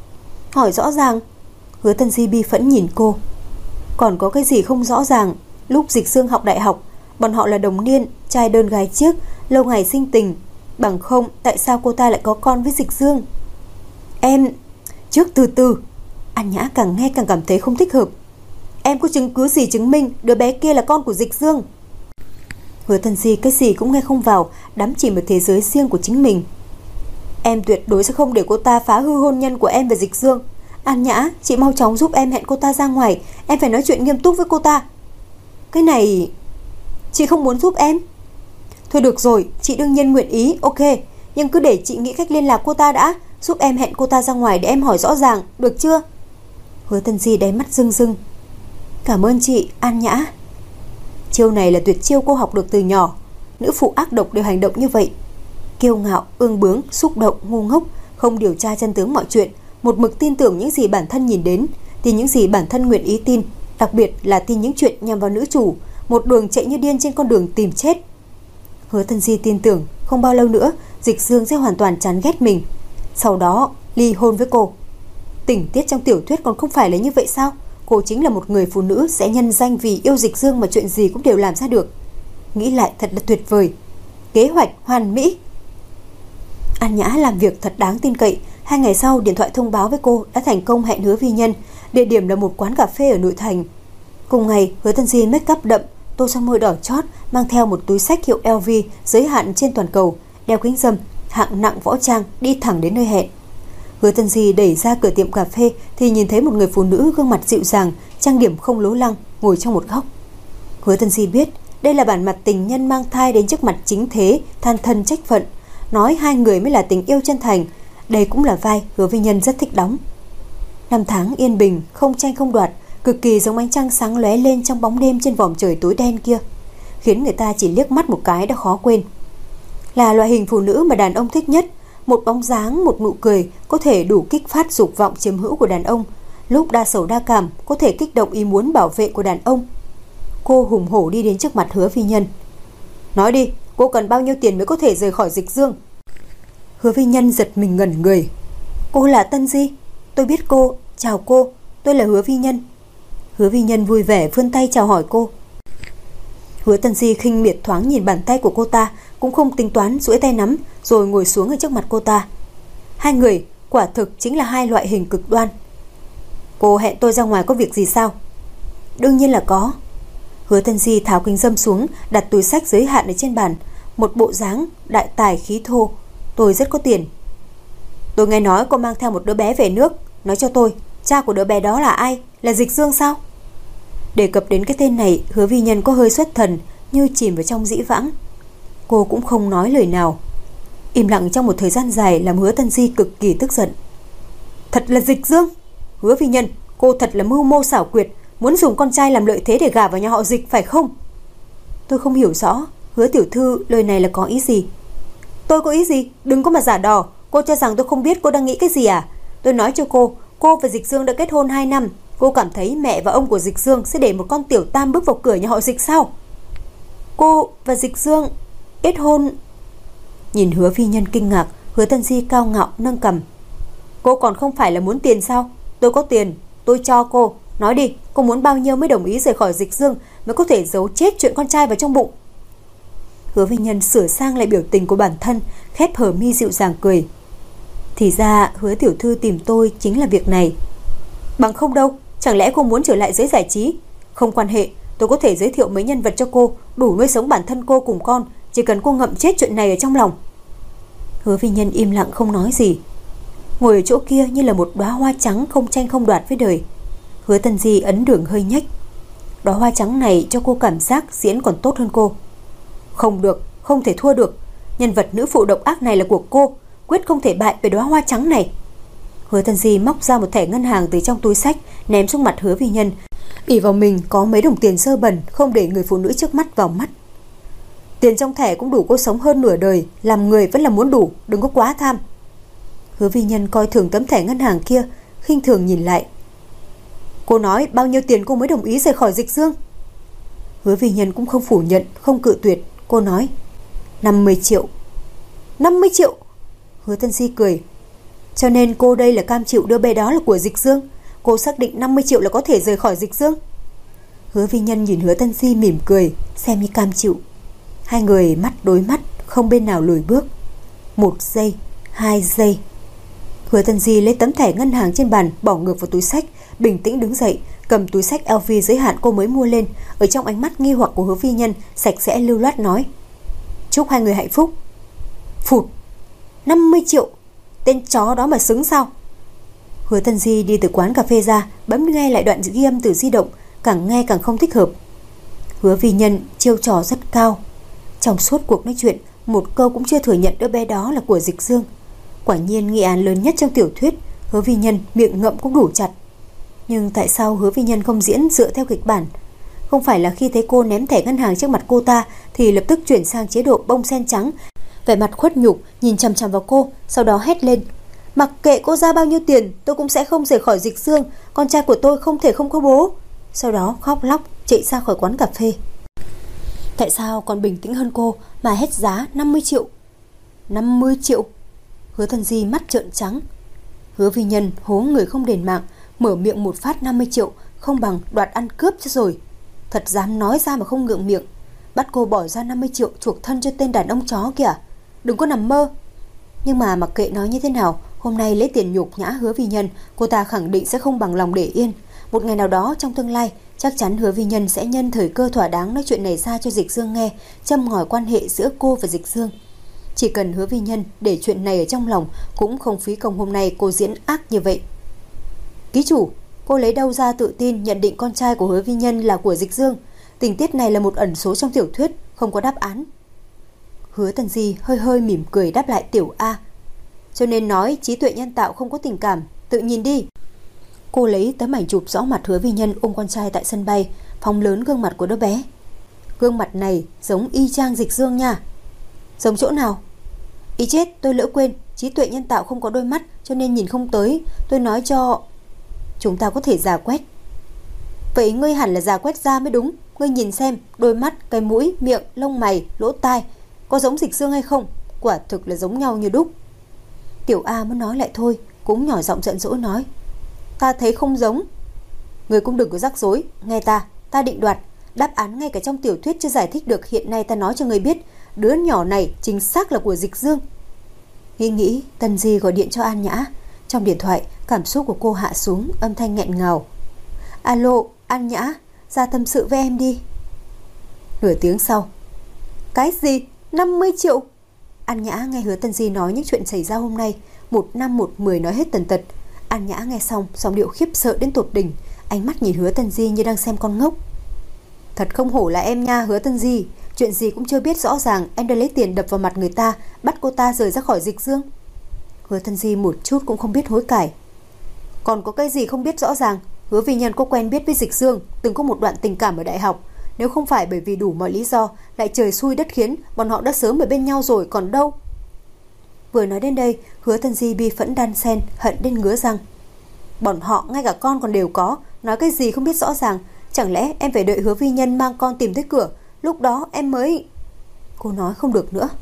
Hỏi rõ ràng? Hứa Tân Di bi phẫn nhìn cô. Còn có cái gì không rõ ràng? lúc Dịch Dương học đại học, bọn họ là đồng niên, trai đơn gái chiếc, lâu ngày sinh tình. Bằng không, tại sao cô ta lại có con với Dịch Dương? Em... Trước từ từ. An Nhã càng nghe càng cảm thấy không thích hợp. Em có chứng cứ gì chứng minh đứa bé kia là con của Dịch Dương? Hứa Tân Di cái gì cũng nghe không vào, đắm chìm vào thế giới riêng của chính mình. Em tuyệt đối sẽ không để cô ta phá hư hôn nhân của em và Dịch Dương. An Nhã, chị mau chóng giúp em hẹn cô ta ra ngoài. Em phải nói chuyện nghiêm túc với cô ta. Cái này... Chị không muốn giúp em. Thôi được rồi, chị đương nhiên nguyện ý, ok. Nhưng cứ để chị nghĩ cách liên lạc cô ta đã. Giúp em hẹn cô ta ra ngoài để em hỏi rõ ràng, được chưa? Hứa Tân Di đáy mắt rưng rưng. Cảm ơn chị, An Nhã. Chiêu này là tuyệt chiêu cô học được từ nhỏ. Nữ phụ ác độc đều hành động như vậy. Kiêu ngạo, ương bướng, xúc động, ngu ngốc, không điều tra chân tướng mọi chuyện, một mực tin tưởng những gì bản thân nhìn đến, tin những gì bản thân nguyện ý tin, đặc biệt là tin những chuyện nhằm vào nữ chủ, một đường chạy như điên trên con đường tìm chết. Hứa Tân Di tin tưởng không bao lâu nữa Dịch Dương sẽ hoàn toàn chán ghét mình, sau đó ly hôn với cô. Tình tiết trong tiểu thuyết còn không phải là như vậy sao? Cô chính là một người phụ nữ sẽ nhân danh vì yêu Dịch Dương mà chuyện gì cũng đều làm ra được. Nghĩ lại thật là tuyệt vời. Kế hoạch hoàn mỹ. An Nhã làm việc thật đáng tin cậy. 2 ngày sau điện thoại thông báo với cô đã thành công hẹn Hứa Vi Nhân. Địa điểm là một quán cà phê ở nội thành. Cùng ngày, Hứa Tân Di make up đậm, tô son môi đỏ chót, mang theo một túi xách hiệu LV giới hạn trên toàn cầu, đeo kính râm, hạng nặng võ trang, đi thẳng đến nơi hẹn. Hứa Tân Di đẩy ra cửa tiệm cà phê thì nhìn thấy một người phụ nữ gương mặt dịu dàng, trang điểm không lố lăng, ngồi trong một góc. Hứa Tân Di biết đây là bản mặt tình nhân mang thai đến trước mặt chính thế, than thân trách phận, nói 2 người mới là tình yêu chân thành. Đây cũng là vai Hứa Vi Nhân rất thích đóng. 5 tháng yên bình, không tranh không đoạt, cực kỳ giống ánh trăng sáng lóe lên trong bóng đêm trên vòm trời tối đen kia, khiến người ta chỉ liếc mắt một cái đã khó quên. Là loại hình phụ nữ mà đàn ông thích nhất. Một bóng dáng, một nụ cười có thể đủ kích phát dục vọng chiếm hữu của đàn ông, lúc đa sầu đa cảm có thể kích động ý muốn bảo vệ của đàn ông. Cô hùng hổ đi đến trước mặt Hứa Vi Nhân. Nói đi, cô cần bao nhiêu tiền mới có thể rời khỏi Dịch Dương? Hứa Vi Nhân giật mình ngẩn người. Cô là Tân Di? Tôi biết cô, chào cô, tôi là Hứa Vi Nhân. Hứa Vi Nhân vui vẻ vươn tay chào hỏi cô. Hứa Tân Di khinh miệt thoáng nhìn bàn tay của cô ta, cũng không tính toán duỗi tay nắm, rồi ngồi xuống ở trước mặt cô ta. 2 người quả thực chính là 2 loại hình cực đoan. Cô hẹn tôi ra ngoài có việc gì sao? Đương nhiên là có. Hứa Tân Di tháo kính râm xuống, đặt túi xách giới hạn ở trên bàn, một bộ dáng đại tài khí thô. Tôi rất có tiền. Tôi nghe nói cô mang theo một đứa bé về nước. Nói cho tôi, cha của đứa bé đó là ai? Là Dịch Dương sao? Đề cập đến cái tên này, Hứa Vi Nhân có hơi xuất thần, như chìm vào trong dĩ vãng. Cô cũng không nói lời nào. Im lặng trong một thời gian dài làm Hứa Tân Di cực kỳ tức giận. Thật là Dịch Dương. Hứa Vi Nhân, cô thật là mưu mô xảo quyệt, muốn dùng con trai làm lợi thế để gả vào nhà họ Dịch phải không? Tôi không hiểu rõ Hứa tiểu thư lời này là có ý gì. Tôi có ý gì? Đừng có mà giả đò. Cô cho rằng tôi không biết cô đang nghĩ cái gì à? Tôi nói cho cô và Dịch Dương đã kết hôn 2 năm. Cô cảm thấy mẹ và ông của Dịch Dương sẽ để một con tiểu tam bước vào cửa nhà họ Dịch sao? Cô và Dịch Dương kết hôn? Nhìn Hứa Vi Nhân kinh ngạc, Hứa Tân Di cao ngạo nâng cằm. Cô còn không phải là muốn tiền sao? Tôi có tiền, tôi cho cô. Nói đi, cô muốn bao nhiêu mới đồng ý rời khỏi Dịch Dương, mới có thể giấu chết chuyện con trai vào trong bụng? Hứa Vi Nhân sửa sang lại biểu tình của bản thân, khép hờ mi dịu dàng cười. Thì ra Hứa tiểu thư tìm tôi chính là việc này. Bằng không đâu, chẳng lẽ cô muốn trở lại giới giải trí? Không quan hệ, tôi có thể giới thiệu mấy nhân vật cho cô, đủ nuôi sống bản thân cô cùng con, chỉ cần cô ngậm chết chuyện này ở trong lòng. Hứa Vi Nhân im lặng không nói gì, ngồi ở chỗ kia như là một đóa hoa trắng không tranh không đoạt với đời. Hứa Tân Di ấn đường hơi nhếch. Đóa hoa trắng này cho cô cảm giác diễn còn tốt hơn cô. Không được, không thể thua được. Nhân vật nữ phụ độc ác này là của cô, quyết không thể bại với đóa hoa trắng này. Hứa Tân Di móc ra một thẻ ngân hàng từ trong túi xách, ném xuống mặt Hứa Vi Nhân, ỷ vào mình có mấy đồng tiền sơ bẩn, không để người phụ nữ trước mắt vào mắt. Tiền trong thẻ cũng đủ cô sống hơn nửa đời, làm người vẫn là muốn đủ, đừng có quá tham. Hứa Vi Nhân coi thường tấm thẻ ngân hàng kia, khinh thường nhìn lại. Cô nói bao nhiêu tiền cô mới đồng ý rời khỏi Dịch Dương? Hứa Vi Nhân cũng không phủ nhận, không cự tuyệt. Cô nói 50 triệu. 50 triệu? Hứa Tân Di cười. Cho nên cô đây là cam chịu đứa bé đó là của Dịch Dương. Cô xác định 50 triệu là có thể rời khỏi Dịch Dương? Hứa Vi Nhân nhìn Hứa Tân Di mỉm cười, xem như cam chịu. Hai người mắt đối mắt, không bên nào lùi bước. 1 giây, 2 giây. Hứa Tân Di lấy tấm thẻ ngân hàng trên bàn, bỏ ngược vào túi xách, bình tĩnh đứng dậy, cầm túi xách LV giới hạn cô mới mua lên. Ở trong ánh mắt nghi hoặc của Hứa Vi Nhân, sạch sẽ lưu loát nói: chúc hai người hạnh phúc. Phụt, 50 triệu, tên chó đó mà xứng sao? Hứa Tân Di đi từ quán cà phê ra, bấm nghe lại đoạn ghi âm từ di động, càng nghe càng không thích hợp. Hứa Vi Nhân chiêu trò rất cao. Trong suốt cuộc nói chuyện, một câu cũng chưa thừa nhận đứa bé đó là của Dịch Dương. Quả nhiên nghị án lớn nhất trong tiểu thuyết, Hứa Vi Nhân miệng ngậm cũng đủ chặt. Nhưng tại sao Hứa Vi Nhân không diễn dựa theo kịch bản? Không phải là khi thấy cô ném thẻ ngân hàng trước mặt cô ta thì lập tức chuyển sang chế độ bông sen trắng, vẻ mặt khuất nhục nhìn chằm chằm vào cô, sau đó hét lên: mặc kệ cô ra bao nhiêu tiền, tôi cũng sẽ không rời khỏi Dịch Dương, con trai của tôi không thể không có bố. Sau đó khóc lóc chạy ra khỏi quán cà phê. Tại sao còn bình tĩnh hơn cô mà hét giá 50 triệu? 50 triệu? Hứa Tân Di mắt trợn trắng. Hứa Vi Nhân hố người không đền mạng, mở miệng một phát 50 triệu không bằng đoạt ăn cướp cho rồi. Thật dám nói ra mà không ngượng miệng. Bắt cô bỏ ra 50 triệu chuộc thân cho tên đàn ông chó kìa. Đừng có nằm mơ. Nhưng mà mặc kệ nói như thế nào, hôm nay lấy tiền nhục nhã Hứa Vi Nhân, cô ta khẳng định sẽ không bằng lòng để yên. Một ngày nào đó trong tương lai, chắc chắn Hứa Vi Nhân sẽ nhân thời cơ thỏa đáng nói chuyện này ra cho Dịch Dương nghe, châm ngòi quan hệ giữa cô và Dịch Dương. Chỉ cần Hứa Vi Nhân để chuyện này ở trong lòng, cũng không phí công hôm nay cô diễn ác như vậy. Ký chủ, cô lấy đâu ra tự tin nhận định con trai của Hứa Vi Nhân là của Dịch Dương? Tình tiết này là một ẩn số trong tiểu thuyết, không có đáp án. Hứa Tân Di hơi hơi mỉm cười đáp lại Tiểu A. Cho nên nói trí tuệ nhân tạo không có tình cảm, tự nhìn đi. Cô lấy tấm ảnh chụp rõ mặt Hứa Vi Nhân ôm con trai tại sân bay, phóng lớn gương mặt của đứa bé. Gương mặt này giống y chang Dịch Dương nha. Giống chỗ nào? Ý chết, tôi lỡ quên, trí tuệ nhân tạo không có đôi mắt cho nên nhìn không tới. Tôi nói cho... Chúng ta có thể rà quét. Vậy ngươi hẳn là rà quét da mới đúng. Ngươi nhìn xem, đôi mắt, cái mũi, miệng, lông mày, lỗ tai có giống Dịch Dương hay không? Quả thực là giống nhau như đúc. Tiểu A muốn nói lại thôi, cũng nhỏ giọng giận dỗi nói: ta thấy không giống. Ngươi cũng đừng có rắc rối, nghe ta định đoạt. Đáp án ngay cả trong tiểu thuyết chưa giải thích được, hiện nay ta nói cho ngươi biết, đứa nhỏ này chính xác là của Dịch Dương. Nghĩ Tân Di gọi điện cho An Nhã. Trong điện thoại, cảm xúc của cô hạ xuống, âm thanh nghẹn ngào: alo, An Nhã, ra tâm sự với em đi. Nửa tiếng sau: cái gì? 50 triệu? An Nhã nghe Hứa Tân Di nói những chuyện xảy ra hôm nay, 1 năm 1 10 nói hết tần tật. An Nhã nghe xong, giọng điệu khiếp sợ đến tột đỉnh, ánh mắt nhìn Hứa Tân Di như đang xem con ngốc. Thật không hổ là em nha Hứa Tân Di, chuyện gì cũng chưa biết rõ ràng, em đã lấy tiền đập vào mặt người ta, bắt cô ta rời ra khỏi Dịch Dương. Hứa Tân Di một chút cũng không biết hối cải. Còn có cái gì không biết rõ ràng? Hứa Vi Nhân có quen biết với Dịch Dương, từng có một đoạn tình cảm ở đại học. Nếu không phải bởi vì đủ mọi lý do, lại trời xui đất khiến, bọn họ đã sớm ở bên nhau rồi còn đâu. Vừa nói đến đây, Hứa Tân Di bi phẫn đan xen, hận đến ngứa răng. Bọn họ ngay cả con còn đều có, nói cái gì không biết rõ ràng. Chẳng lẽ em phải đợi Hứa Vi Nhân mang con tìm tới cửa, lúc đó em mới... Cô nói không được nữa.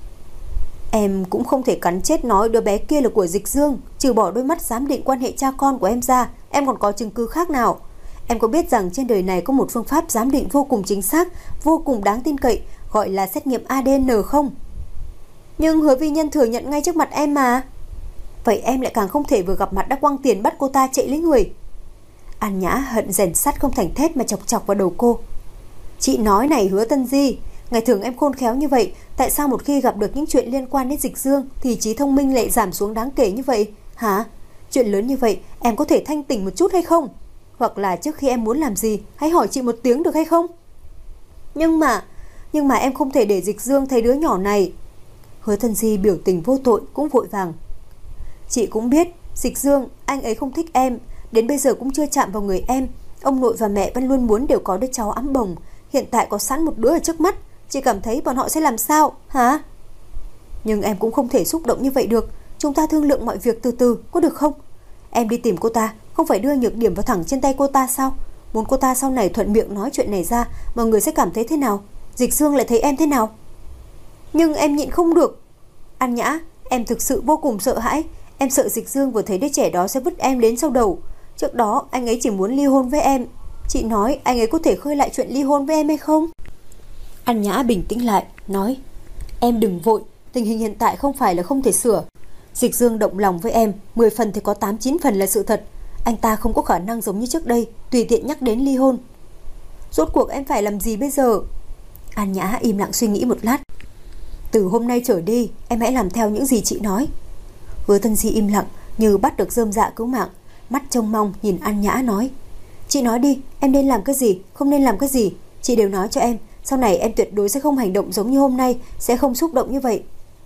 Em cũng không thể cắn chết nói đứa bé kia là của Dịch Dương. Trừ bỏ đôi mắt giám định quan hệ cha con của em ra, em còn có chứng cứ khác nào? Em có biết rằng trên đời này có một phương pháp giám định vô cùng chính xác, vô cùng đáng tin cậy, gọi là xét nghiệm ADN không? Nhưng Hứa Vi Nhân thừa nhận ngay trước mặt em mà. Vậy em lại càng không thể vừa gặp mặt đã quăng tiền bắt cô ta chạy lấy người. An Nhã hận rèn sắt không thành thép mà chọc chọc vào đầu cô. Chị nói này Hứa Tân Di, ngày thường em khôn khéo như vậy, tại sao một khi gặp được những chuyện liên quan đến Dịch Dương thì trí thông minh lại giảm xuống đáng kể như vậy? Hả? Chuyện lớn như vậy em có thể thanh tỉnh một chút hay không? Hoặc là trước khi em muốn làm gì, hãy hỏi chị một tiếng được hay không? Nhưng mà em không thể để Dịch Dương thấy đứa nhỏ này. Hứa Tân Di biểu tình vô tội cũng vội vàng. Chị cũng biết, Dịch Dương, anh ấy không thích em, đến bây giờ cũng chưa chạm vào người em. Ông nội và mẹ vẫn luôn muốn đều có đứa cháu ẵm bồng. Hiện tại có sẵn một đứa ở trước mắt, chị cảm thấy bọn họ sẽ làm sao, hả? Nhưng em cũng không thể xúc động như vậy được. Chúng ta thương lượng mọi việc từ từ, có được không? Em đi tìm cô ta, không phải đưa nhược điểm vào thẳng trên tay cô ta sao? Muốn cô ta sau này thuận miệng nói chuyện này ra, mọi người sẽ cảm thấy thế nào? Dịch Dương lại thấy em thế nào? Nhưng em nhịn không được. An Nhã, em thực sự vô cùng sợ hãi. Em sợ Dịch Dương vừa thấy đứa trẻ đó sẽ vứt em đến sau đầu. Trước đó anh ấy chỉ muốn ly hôn với em. Chị nói anh ấy có thể khơi lại chuyện ly hôn với em hay không? An Nhã bình tĩnh lại, nói: Em đừng vội, tình hình hiện tại không phải là không thể sửa. Dịch Dương động lòng với em, 10 phần thì có 8-9 phần là sự thật. Anh ta không có khả năng giống như trước đây tùy tiện nhắc đến ly hôn. Rốt cuộc em phải làm gì bây giờ? An Nhã im lặng suy nghĩ một lát. Từ hôm nay trở đi, em hãy làm theo những gì chị nói. Hứa Tân Di im lặng như bắt được rơm rạ cứu mạng, mắt trông mong nhìn An Nhã nói: Chị nói đi, em nên làm cái gì, không nên làm cái gì, chị đều nói cho em. Sau này em tuyệt đối sẽ không hành động giống như hôm nay, sẽ không xúc động như vậy.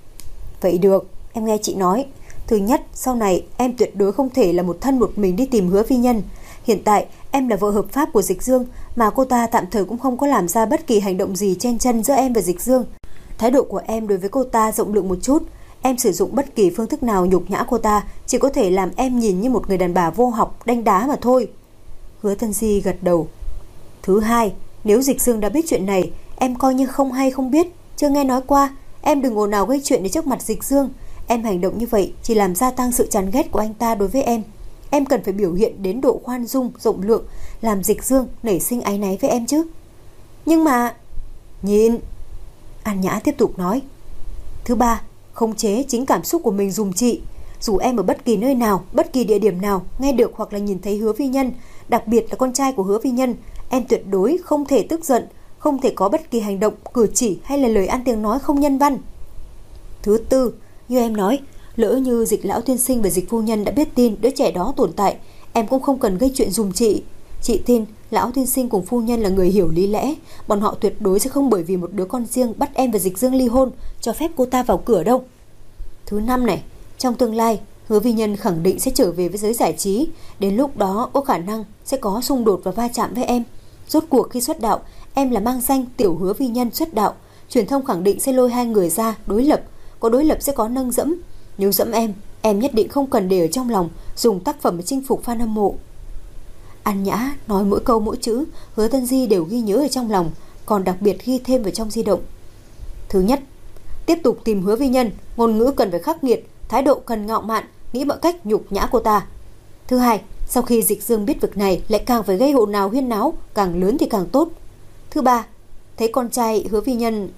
Vậy được, em nghe chị nói. Thứ nhất, sau này em tuyệt đối không thể là một thân một mình đi tìm Hứa Phi Nhân. Hiện tại em là vợ hợp pháp của Dịch Dương, mà cô ta tạm thời cũng không có làm ra bất kỳ hành động gì chen chân giữa em và Dịch Dương. Thái độ của em đối với cô ta rộng lượng một chút. Em sử dụng bất kỳ phương thức nào nhục nhã cô ta chỉ có thể làm em nhìn như một người đàn bà vô học, đanh đá mà thôi. Hứa Tân Di gật đầu. Thứ hai, nếu Dịch Dương đã biết chuyện này, em coi như không hay không biết, chưa nghe nói qua. Em đừng ồn ào gây chuyện để trước mặt Dịch Dương. Em hành động như vậy chỉ làm gia tăng sự chán ghét của anh ta đối với em. Em cần phải biểu hiện đến độ khoan dung, rộng lượng, làm Dịch Dương nảy sinh áy náy với em chứ. Nhưng mà... Nhìn... An Nhã tiếp tục nói. Thứ ba, khống chế chính cảm xúc của mình dùm chị. Dù em ở bất kỳ nơi nào, bất kỳ địa điểm nào nghe được hoặc là nhìn thấy Hứa Phi Nhân, đặc biệt là con trai của Hứa Phi Nhân, em tuyệt đối không thể tức giận, không thể có bất kỳ hành động, cử chỉ hay là lời ăn tiếng nói không nhân văn. Thứ tư, như em nói, lỡ như Dịch lão tiên sinh và Dịch phu nhân đã biết tin đứa trẻ đó tồn tại, em cũng không cần gây chuyện dùm chị. Chị tin lão tiên sinh cùng phu nhân là người hiểu lý lẽ, bọn họ tuyệt đối sẽ không bởi vì một đứa con riêng bắt em và Dịch Dương ly hôn, cho phép cô ta vào cửa đâu. Thứ năm này, trong tương lai, Hứa Phi Nhân khẳng định sẽ trở về với giới giải trí, đến lúc đó có khả năng sẽ có xung đột và va chạm với em. Rốt cuộc khi xuất đạo, em là mang danh tiểu Hứa Phi Nhân xuất đạo, truyền thông khẳng định sẽ lôi hai người ra đối lập, có đối lập sẽ có nâng dẫm. Nếu dẫm em nhất định không cần để ở trong lòng, dùng tác phẩm để chinh phục fan hâm mộ. An Nhã nói mỗi câu mỗi chữ, Hứa Tân Di đều ghi nhớ ở trong lòng, còn đặc biệt ghi thêm vào trong di động. Thứ nhất, tiếp tục tìm Hứa Phi Nhân, ngôn ngữ cần phải khắc nghiệt, thái độ cần ngạo mạn, nghĩ mọi cách nhục nhã cô ta. Thứ hai, sau khi Dịch Dương biết việc này lại càng phải gây ồn ào huyên náo, càng lớn thì càng tốt. Thứ ba, thấy con trai Hứa Phi Nhân...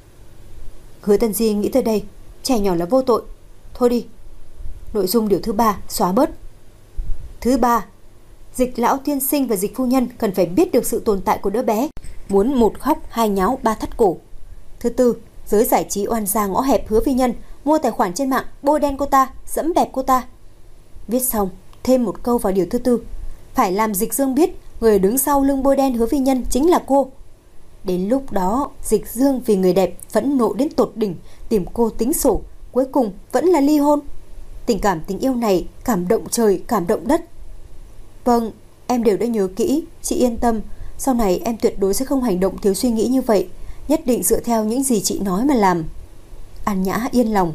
Hứa Tân Di nghĩ tới đây, trẻ nhỏ là vô tội. Thôi đi. Nội dung điều thứ ba xóa bớt. Thứ ba, Dịch lão tiên sinh và Dịch phu nhân cần phải biết được sự tồn tại của đứa bé, muốn một khóc hai nháo ba thắt cổ. Thứ tư, giới giải trí oan gia ngõ hẹp Hứa Phi Nhân, mua tài khoản trên mạng, bôi đen cô ta, dẫm đạp cô ta. Viết xong, thêm một câu vào điều thứ tư, phải làm Dịch Dương biết người đứng sau lưng bôi đen Hứa Phi Nhân chính là cô. Đến lúc đó, Dịch Dương vì người đẹp phẫn nộ đến tột đỉnh, tìm cô tính sổ, cuối cùng vẫn là ly hôn. Tình cảm tình yêu này cảm động trời, cảm động đất. Vâng, em đều đã nhớ kỹ, chị yên tâm, sau này em tuyệt đối sẽ không hành động thiếu suy nghĩ như vậy, nhất định dựa theo những gì chị nói mà làm. An Nhã yên lòng.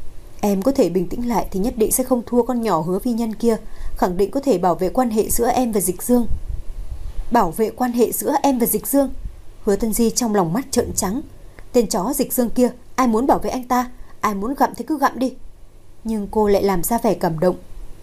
Em có thể bình tĩnh lại thì nhất định sẽ không thua con nhỏ Hứa Phi Nhân kia, khẳng định có thể bảo vệ quan hệ giữa em và Dịch Dương. Bảo vệ quan hệ giữa em và Dịch Dương? Hứa Tân Di trong lòng mắt trợn trắng. Tên chó Dịch Dương kia, ai muốn bảo vệ anh ta, ai muốn gặm thì cứ gặm đi. Nhưng cô lại làm ra vẻ cảm động.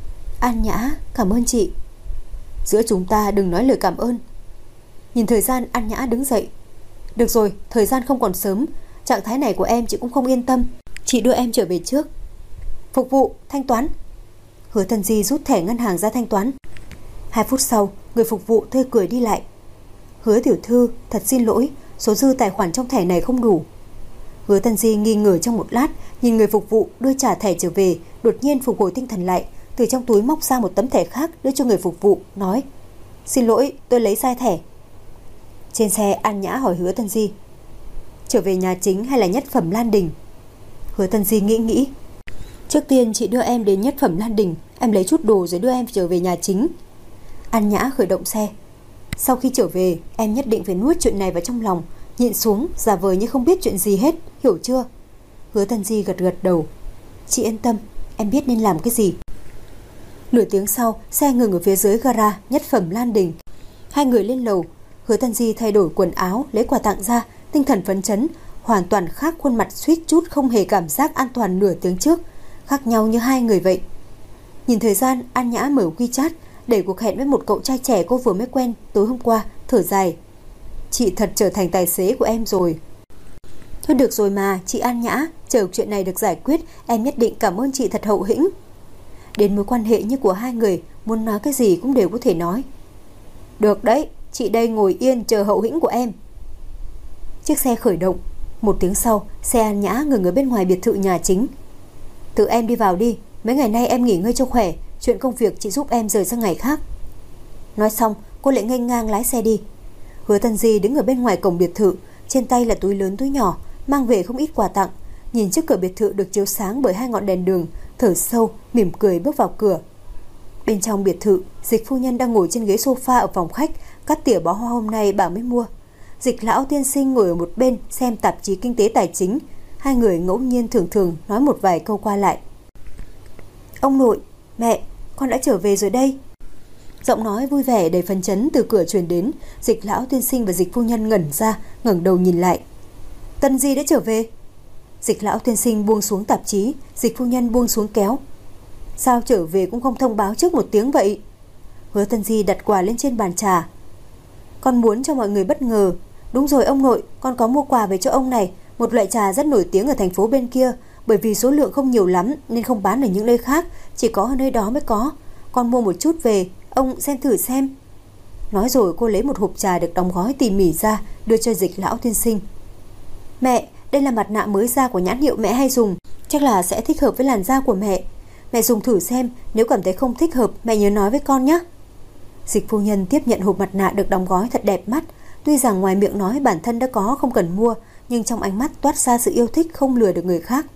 An Nhã, cảm ơn chị. Giữa chúng ta đừng nói lời cảm ơn. Nhìn thời gian, An Nhã đứng dậy. Được rồi, thời gian không còn sớm, trạng thái này của em chị cũng không yên tâm, chị đưa em trở về trước. Phục vụ, thanh toán. Hứa Tân Di rút thẻ ngân hàng ra thanh toán. 2 phút sau, người phục vụ tươi cười đi lại. Hứa tiểu thư, thật xin lỗi, số dư tài khoản trong thẻ này không đủ. Hứa Tân Di nghi ngờ trong một lát, nhìn người phục vụ đưa trả thẻ trở về, đột nhiên phục hồi tinh thần lại, từ trong túi móc ra một tấm thẻ khác đưa cho người phục vụ, nói: Xin lỗi, tôi lấy sai thẻ. Trên xe, An Nhã hỏi Hứa Tân Di: Trở về nhà chính hay là Nhất Phẩm Lan Đình? Hứa Tân Di nghĩ. Trước tiên chị đưa em đến Nhất Phẩm Lan Đình, em lấy chút đồ rồi đưa em trở về nhà chính. An Nhã khởi động xe. Sau khi trở về, em nhất định phải nuốt chuyện này vào trong lòng, nhịn xuống, giả vờ như không biết chuyện gì hết, hiểu chưa? Hứa Tân Di gật đầu. Chị yên tâm, em biết nên làm cái gì. Nửa tiếng sau, xe ngừng ở phía dưới gara Nhất Phẩm Lan Đình. Hai người lên lầu. Hứa Tân Di thay đổi quần áo, lấy quà tặng ra, tinh thần phấn chấn, hoàn toàn khác khuôn mặt suýt chút không hề cảm giác an toàn nửa tiếng trước, khác nhau như hai người vậy. Nhìn thời gian, An Nhã mở WeChat, đẩy cuộc hẹn với một cậu trai trẻ cô vừa mới quen tối hôm qua, thở dài. Chị thật trở thành tài xế của em rồi. Thôi được rồi mà, chị An Nhã, chờ chuyện này được giải quyết, em nhất định cảm ơn chị thật hậu hĩnh. Đến mối quan hệ như của hai người, muốn nói cái gì cũng đều có thể nói. Được đấy, chị đây ngồi yên chờ hậu hĩnh của em. Chiếc xe khởi động. Một tiếng sau, xe An Nhã ngừng ở bên ngoài biệt thự nhà chính. Tự em đi vào đi, mấy ngày nay em nghỉ ngơi cho khỏe, chuyện công việc chị giúp em rời sang ngày khác. Nói xong, cô lại nghênh ngang lái xe đi. Hứa Tân Di đứng ở bên ngoài cổng biệt thự, trên tay là túi lớn túi nhỏ, mang về không ít quà tặng. Nhìn trước cửa biệt thự được chiếu sáng bởi hai ngọn đèn đường, thở sâu, mỉm cười bước vào cửa. Bên trong biệt thự, Dịch phu nhân đang ngồi trên ghế sofa ở phòng khách, cắt tỉa bó hoa hôm nay bà mới mua. Dịch lão tiên sinh ngồi ở một bên xem tạp chí kinh tế tài chính. Hai người ngẫu nhiên thường nói một vài câu qua lại. Ông nội, mẹ, con đã trở về rồi đây. Giọng nói vui vẻ đầy phấn chấn từ cửa truyền đến. Dịch lão tiên sinh và Dịch phu nhân ngẩn ra, ngẩng đầu nhìn lại. Tân Di đã trở về. Dịch lão tiên sinh buông xuống tạp chí, Dịch phu nhân buông xuống kéo. Sao trở về cũng không thông báo trước một tiếng vậy? Hứa Tân Di đặt quà lên trên bàn trà. Con muốn cho mọi người bất ngờ. Đúng rồi ông nội, con có mua quà về cho ông này, một loại trà rất nổi tiếng ở thành phố bên kia, bởi vì số lượng không nhiều lắm nên không bán ở những nơi khác, chỉ có ở nơi đó mới có. Con mua một chút về, ông xem thử xem. Nói rồi cô lấy một hộp trà được đóng gói tỉ mỉ ra, đưa cho Dịch lão tiên sinh. Mẹ, đây là mặt nạ mới ra của nhãn hiệu mẹ hay dùng, chắc là sẽ thích hợp với làn da của mẹ. Mẹ dùng thử xem, nếu cảm thấy không thích hợp mẹ nhớ nói với con nhé. Dịch phu nhân tiếp nhận hộp mặt nạ được đóng gói thật đẹp mắt. Tuy rằng ngoài miệng nói bản thân đã có không cần mua, nhưng trong ánh mắt toát ra sự yêu thích không lừa được người khác.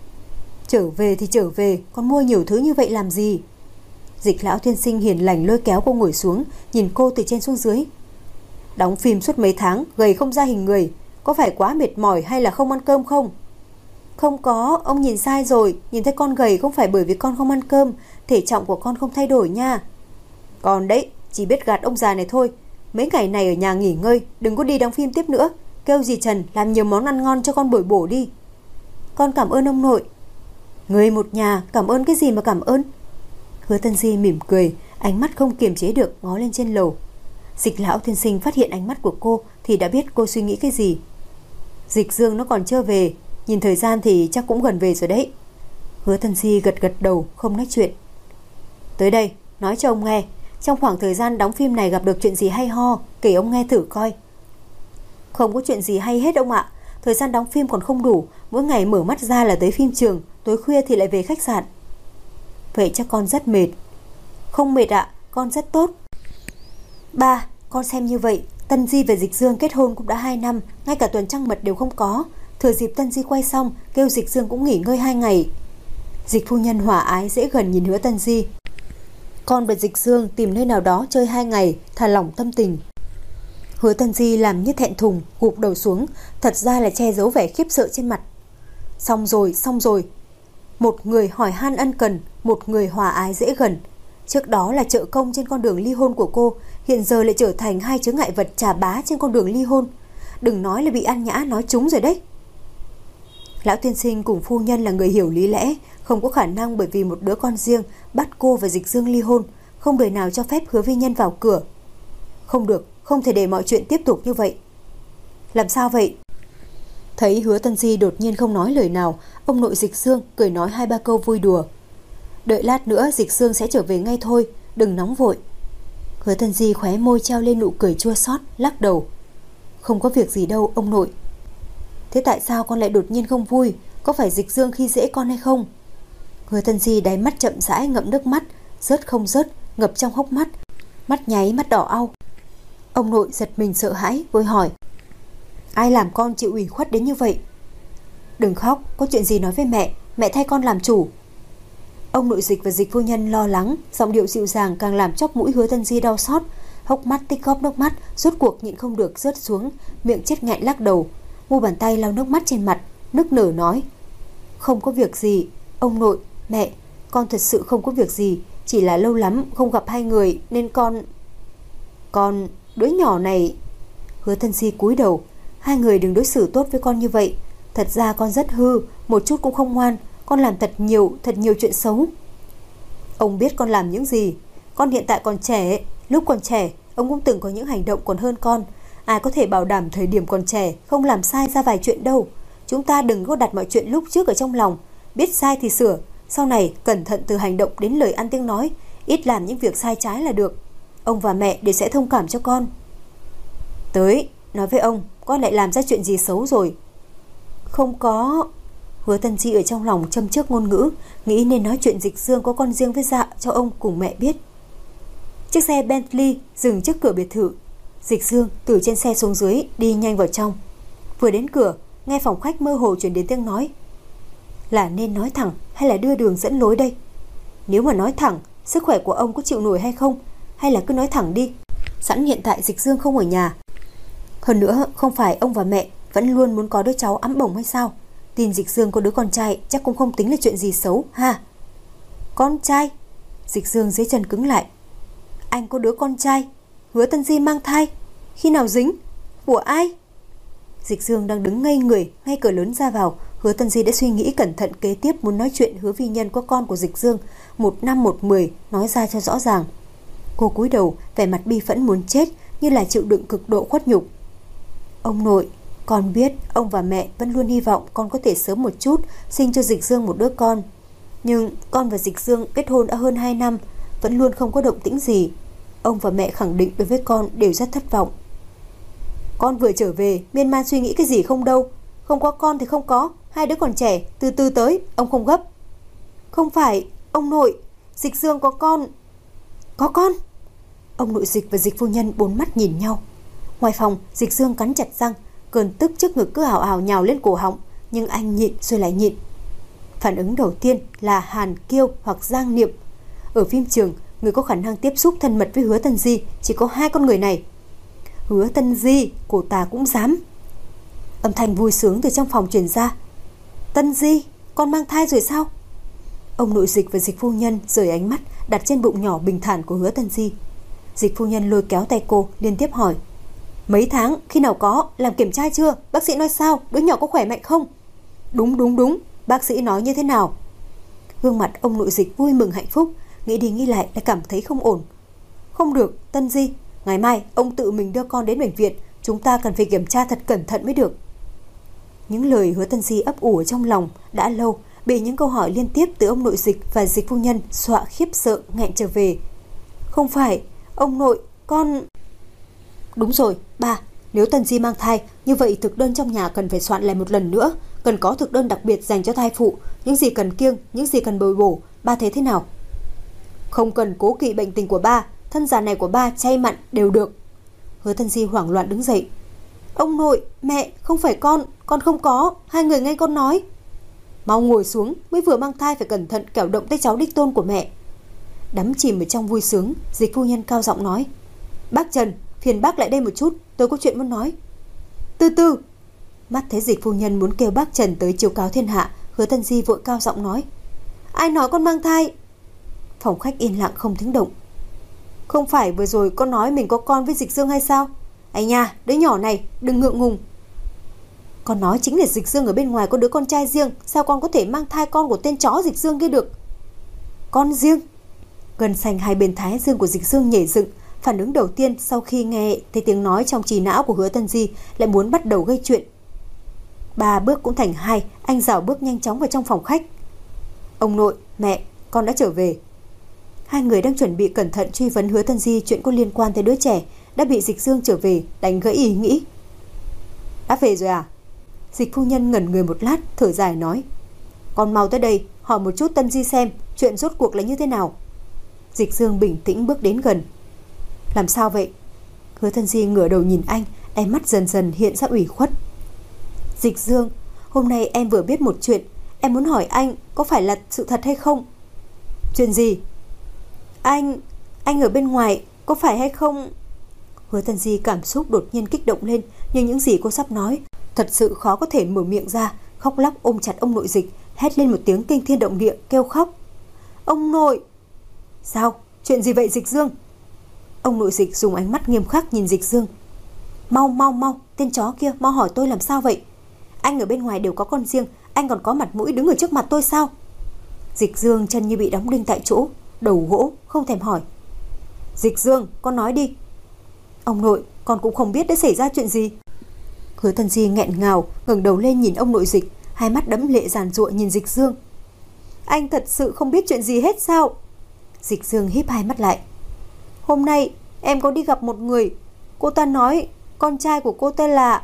Trở về thì trở về, con mua nhiều thứ như vậy làm gì? Dịch lão tiên sinh hiền lành lôi kéo cô ngồi xuống, nhìn cô từ trên xuống dưới. Đóng phim suốt mấy tháng, gầy không ra hình người, có phải quá mệt mỏi hay là không ăn cơm không? Không có, ông nhìn sai rồi, nhìn thấy con gầy không phải bởi vì con không ăn cơm, thể trọng của con không thay đổi nha. Còn đấy, chỉ biết gạt ông già này thôi. Mấy ngày này ở nhà nghỉ ngơi, đừng có đi đóng phim tiếp nữa. Kêu dì Trần làm nhiều món ăn ngon cho con bồi bổ đi. Con cảm ơn ông nội. Người một nhà, cảm ơn cái gì mà cảm ơn? Hứa Tân Di mỉm cười, ánh mắt không kiềm chế được ngó lên trên lầu. Dịch lão tiên sinh phát hiện ánh mắt của cô thì đã biết cô suy nghĩ cái gì. Dịch Dương nó còn chưa về, nhìn thời gian thì chắc cũng gần về rồi đấy. Hứa Tân Di gật đầu không nói chuyện. Tới đây, nói cho ông nghe, trong khoảng thời gian đóng phim này gặp được chuyện gì hay ho, kể ông nghe thử coi. Không có chuyện gì hay hết ông ạ. Thời gian đóng phim còn không đủ, mỗi ngày mở mắt ra là tới phim trường, tối khuya thì lại về khách sạn. Vậy chắc con rất mệt. Không mệt ạ, con rất tốt. Ba, con xem như vậy, Tân Di và Dịch Dương kết hôn cũng đã 2 năm, ngay cả tuần trăng mật đều không có. Thừa dịp Tân Di quay xong, kêu Dịch Dương cũng nghỉ ngơi 2 ngày. Dịch phu nhân hòa ái dễ gần nhìn Hứa Tân Di. Con và Dịch Dương tìm nơi nào đó chơi 2 ngày, thả lỏng tâm tình. Hứa Tân Di làm như thẹn thùng, gục đầu xuống, thật ra là che giấu vẻ khiếp sợ trên mặt. Xong rồi. Một người hỏi han ân cần, một người hòa ái dễ gần. Trước đó là trợ công trên con đường ly hôn của cô, hiện giờ lại trở thành hai chướng ngại vật trà bá trên con đường ly hôn. Đừng nói là bị An Nhã nói trúng rồi đấy. Lão tiên sinh cùng phu nhân là người hiểu lý lẽ, không có khả năng bởi vì một đứa con riêng bắt cô và Dịch Dương ly hôn, không đời nào cho phép Hứa Vi Nhân vào cửa. Không được, không thể để mọi chuyện tiếp tục như vậy. Làm sao vậy? Thấy Hứa Tân Di đột nhiên không nói lời nào, ông nội Dịch Dương cười nói 2-3 câu vui đùa. Đợi lát nữa Dịch Dương sẽ trở về ngay thôi, đừng nóng vội. Hứa Tân Di khóe môi treo lên nụ cười chua xót, lắc đầu. Không có việc gì đâu ông nội. Thế tại sao con lại đột nhiên không vui? Có phải Dịch Dương khi dễ con hay không? Hứa Tân Di đáy mắt chậm rãi ngậm nước mắt, rớt không rớt, ngập trong hốc mắt, mắt nháy mắt đỏ au. Ông nội giật mình sợ hãi, vội hỏi. Ai làm con chịu ủy khuất đến như vậy? Đừng khóc, có chuyện gì nói với mẹ thay con làm chủ. Ông nội Dịch và Dịch phu nhân lo lắng, giọng điệu dịu dàng càng làm chóp mũi Hứa Tân Di đau xót, hốc mắt tích góp nước mắt, rốt cuộc nhịn không được rớt xuống, miệng chết nghẹn lắc đầu, mu bàn tay lau nước mắt trên mặt, nức nở nói. Không có việc gì, ông nội, mẹ, con thật sự không có việc gì, chỉ là lâu lắm không gặp hai người nên con, đứa nhỏ này. Hứa Tân Di cúi đầu. Hai người đừng đối xử tốt với con như vậy. Thật ra con rất hư, một chút cũng không ngoan. Con làm thật nhiều chuyện xấu. Ông biết con làm những gì. Con hiện tại còn trẻ, lúc còn trẻ, ông cũng từng có những hành động còn hơn con. Ai có thể bảo đảm thời điểm còn trẻ không làm sai ra vài chuyện đâu. Chúng ta đừng có đặt mọi chuyện lúc trước ở trong lòng. Biết sai thì sửa. Sau này cẩn thận từ hành động đến lời ăn tiếng nói. Ít làm những việc sai trái là được. Ông và mẹ đều sẽ thông cảm cho con. Tới, nói với ông, con lại làm ra chuyện gì xấu rồi? Không có. Hứa Tân Di ở trong lòng châm chước ngôn ngữ, nghĩ nên nói chuyện Dịch Dương có con riêng với Dạ cho ông cùng mẹ biết. Chiếc xe Bentley dừng trước cửa biệt thự. Dịch Dương từ trên xe xuống dưới, đi nhanh vào trong. Vừa đến cửa, nghe phòng khách mơ hồ truyền đến tiếng nói. Là nên nói thẳng hay là đưa đường dẫn lối đây? Nếu mà nói thẳng, sức khỏe của ông có chịu nổi hay không? Hay là cứ nói thẳng đi? Sẵn hiện tại Dịch Dương không ở nhà. Hơn nữa, không phải ông và mẹ vẫn luôn muốn có đứa cháu ẵm bồng hay sao? Tin Dịch Dương có đứa con trai chắc cũng không tính là chuyện gì xấu ha. Con trai? Dịch Dương dưới chân cứng lại. Anh có đứa con trai? Hứa Tân Di mang thai? Khi nào dính? Của ai? Dịch Dương đang đứng ngây người ngay cửa lớn ra vào. Hứa Tân Di đã suy nghĩ cẩn thận kế tiếp muốn nói chuyện Hứa Vi Nhân có con của Dịch Dương 1 năm 1 10 nói ra cho rõ ràng. Cô cúi đầu, vẻ mặt bi phẫn muốn chết, như là chịu đựng cực độ khuất nhục. Ông nội, con biết ông và mẹ vẫn luôn hy vọng con có thể sớm một chút sinh cho Dịch Dương một đứa con. Nhưng con và Dịch Dương kết hôn đã hơn 2 năm, vẫn luôn không có động tĩnh gì. Ông và mẹ khẳng định đối với con đều rất thất vọng. Con vừa trở về, miên man suy nghĩ cái gì không đâu. Không có con thì không có, hai đứa còn trẻ, từ từ tới, ông không gấp. Không phải, ông nội, Dịch Dương có con. Có con? Ông nội Dịch và Dịch phu nhân bốn mắt nhìn nhau. Ngoài phòng, Dịch Dương cắn chặt răng, cơn tức trước ngực cứ ào ào nhào lên cổ họng, nhưng anh nhịn rồi lại nhịn. Phản ứng đầu tiên là Hàn Kiêu hoặc Giang Niệm. Ở phim trường, người có khả năng tiếp xúc thân mật với Hứa Tân Di chỉ có hai con người này. Hứa Tân Di, cô ta cũng dám. Âm thanh vui sướng từ trong phòng truyền ra. Tân Di, con mang thai rồi sao? Ông nội Dịch và Dịch phu nhân rời ánh mắt đặt trên bụng nhỏ bình thản của Hứa Tân Di. Dịch phu nhân lôi kéo tay cô liên tiếp hỏi. Mấy tháng, khi nào có, làm kiểm tra chưa? Bác sĩ nói sao, đứa nhỏ có khỏe mạnh không? Đúng, bác sĩ nói như thế nào? Gương mặt ông nội Dịch vui mừng hạnh phúc, nghĩ đi nghĩ lại đã cảm thấy không ổn. Không được, Tân Di, ngày mai ông tự mình đưa con đến bệnh viện, chúng ta cần phải kiểm tra thật cẩn thận mới được. Những lời Hứa Tân Di ấp ủ ở trong lòng đã lâu, bị những câu hỏi liên tiếp từ ông nội Dịch và Dịch phu nhân dọa khiếp sợ nghẹn trở về. Không phải, ông nội, con... Đúng rồi, ba, nếu Tân Di mang thai, như vậy thực đơn trong nhà cần phải soạn lại một lần nữa, cần có thực đơn đặc biệt dành cho thai phụ, những gì cần kiêng, những gì cần bồi bổ, ba thấy thế nào? Không cần cố kỵ bệnh tình của ba, thân già này của ba chay mặn đều được. Hứa Tân Di hoảng loạn đứng dậy. Ông nội, mẹ, không phải con không có, hai người nghe con nói. Mau ngồi xuống, mới vừa mang thai phải cẩn thận kẻo động tới cháu đích tôn của mẹ. Đắm chìm ở trong vui sướng, Dịch phu nhân cao giọng nói. Bác Trần, phiền bác lại đây một chút, tôi có chuyện muốn nói. Từ từ. Mắt thấy Dịch phu nhân muốn kêu bác Trần tới chiếu cáo thiên hạ, Hứa Tân Di vội cao giọng nói. Ai nói con mang thai? Phòng khách yên lặng không tiếng động. Không phải vừa rồi con nói mình có con với Dịch Dương hay sao? Ấy nha, đứa nhỏ này, đừng ngượng ngùng. Con nói chính là Dịch Dương ở bên ngoài có đứa con trai riêng, sao con có thể mang thai con của tên chó Dịch Dương kia được? Con riêng? Gân xanh hai bên thái dương của Dịch Dương nhảy dựng. Phản ứng đầu tiên sau khi nghe thấy tiếng nói trong trí não của Hứa Tân Di lại muốn bắt đầu gây chuyện. 3 bước cũng thành 2, anh rảo bước nhanh chóng vào trong phòng khách. Ông nội, mẹ, con đã trở về. Hai người đang chuẩn bị cẩn thận truy vấn Hứa Tân Di chuyện có liên quan tới đứa trẻ đã bị Dịch Dương trở về đánh gãy ý nghĩ. Đã về rồi à? Dịch phu nhân ngẩn người một lát, thở dài nói. Con mau tới đây hỏi một chút Tân Di xem chuyện rốt cuộc là như thế nào. Dịch Dương bình tĩnh bước đến gần. Làm sao vậy? Hứa Tân Di ngửa đầu nhìn anh, đáy mắt dần dần hiện ra ủy khuất. Dịch Dương, hôm nay em vừa biết một chuyện, em muốn hỏi anh có phải là sự thật hay không? Chuyện gì? Anh ở bên ngoài có phải hay không? Hứa Tân Di cảm xúc đột nhiên kích động lên, nhưng những gì cô sắp nói thật sự khó có thể mở miệng ra, khóc lóc ôm chặt ông nội Dịch, hét lên một tiếng kinh thiên động địa kêu khóc. Ông nội! Sao? Chuyện gì vậy Dịch Dương? Ông nội Dịch dùng ánh mắt nghiêm khắc nhìn Dịch Dương. Mau, tên chó kia, mau hỏi tôi làm sao vậy? Anh ở bên ngoài đều có con riêng, anh còn có mặt mũi đứng ở trước mặt tôi sao? Dịch Dương chân như bị đóng đinh tại chỗ, đầu gỗ, không thèm hỏi. Dịch Dương, con nói đi. Ông nội, con cũng không biết đã xảy ra chuyện gì. Hứa Tân Di nghẹn ngào, ngẩng đầu lên nhìn ông nội Dịch, hai mắt đẫm lệ giàn giụa nhìn Dịch Dương. Anh thật sự không biết chuyện gì hết sao? Dịch Dương híp hai mắt lại. Hôm nay em có đi gặp một người, cô ta nói con trai của cô tên là...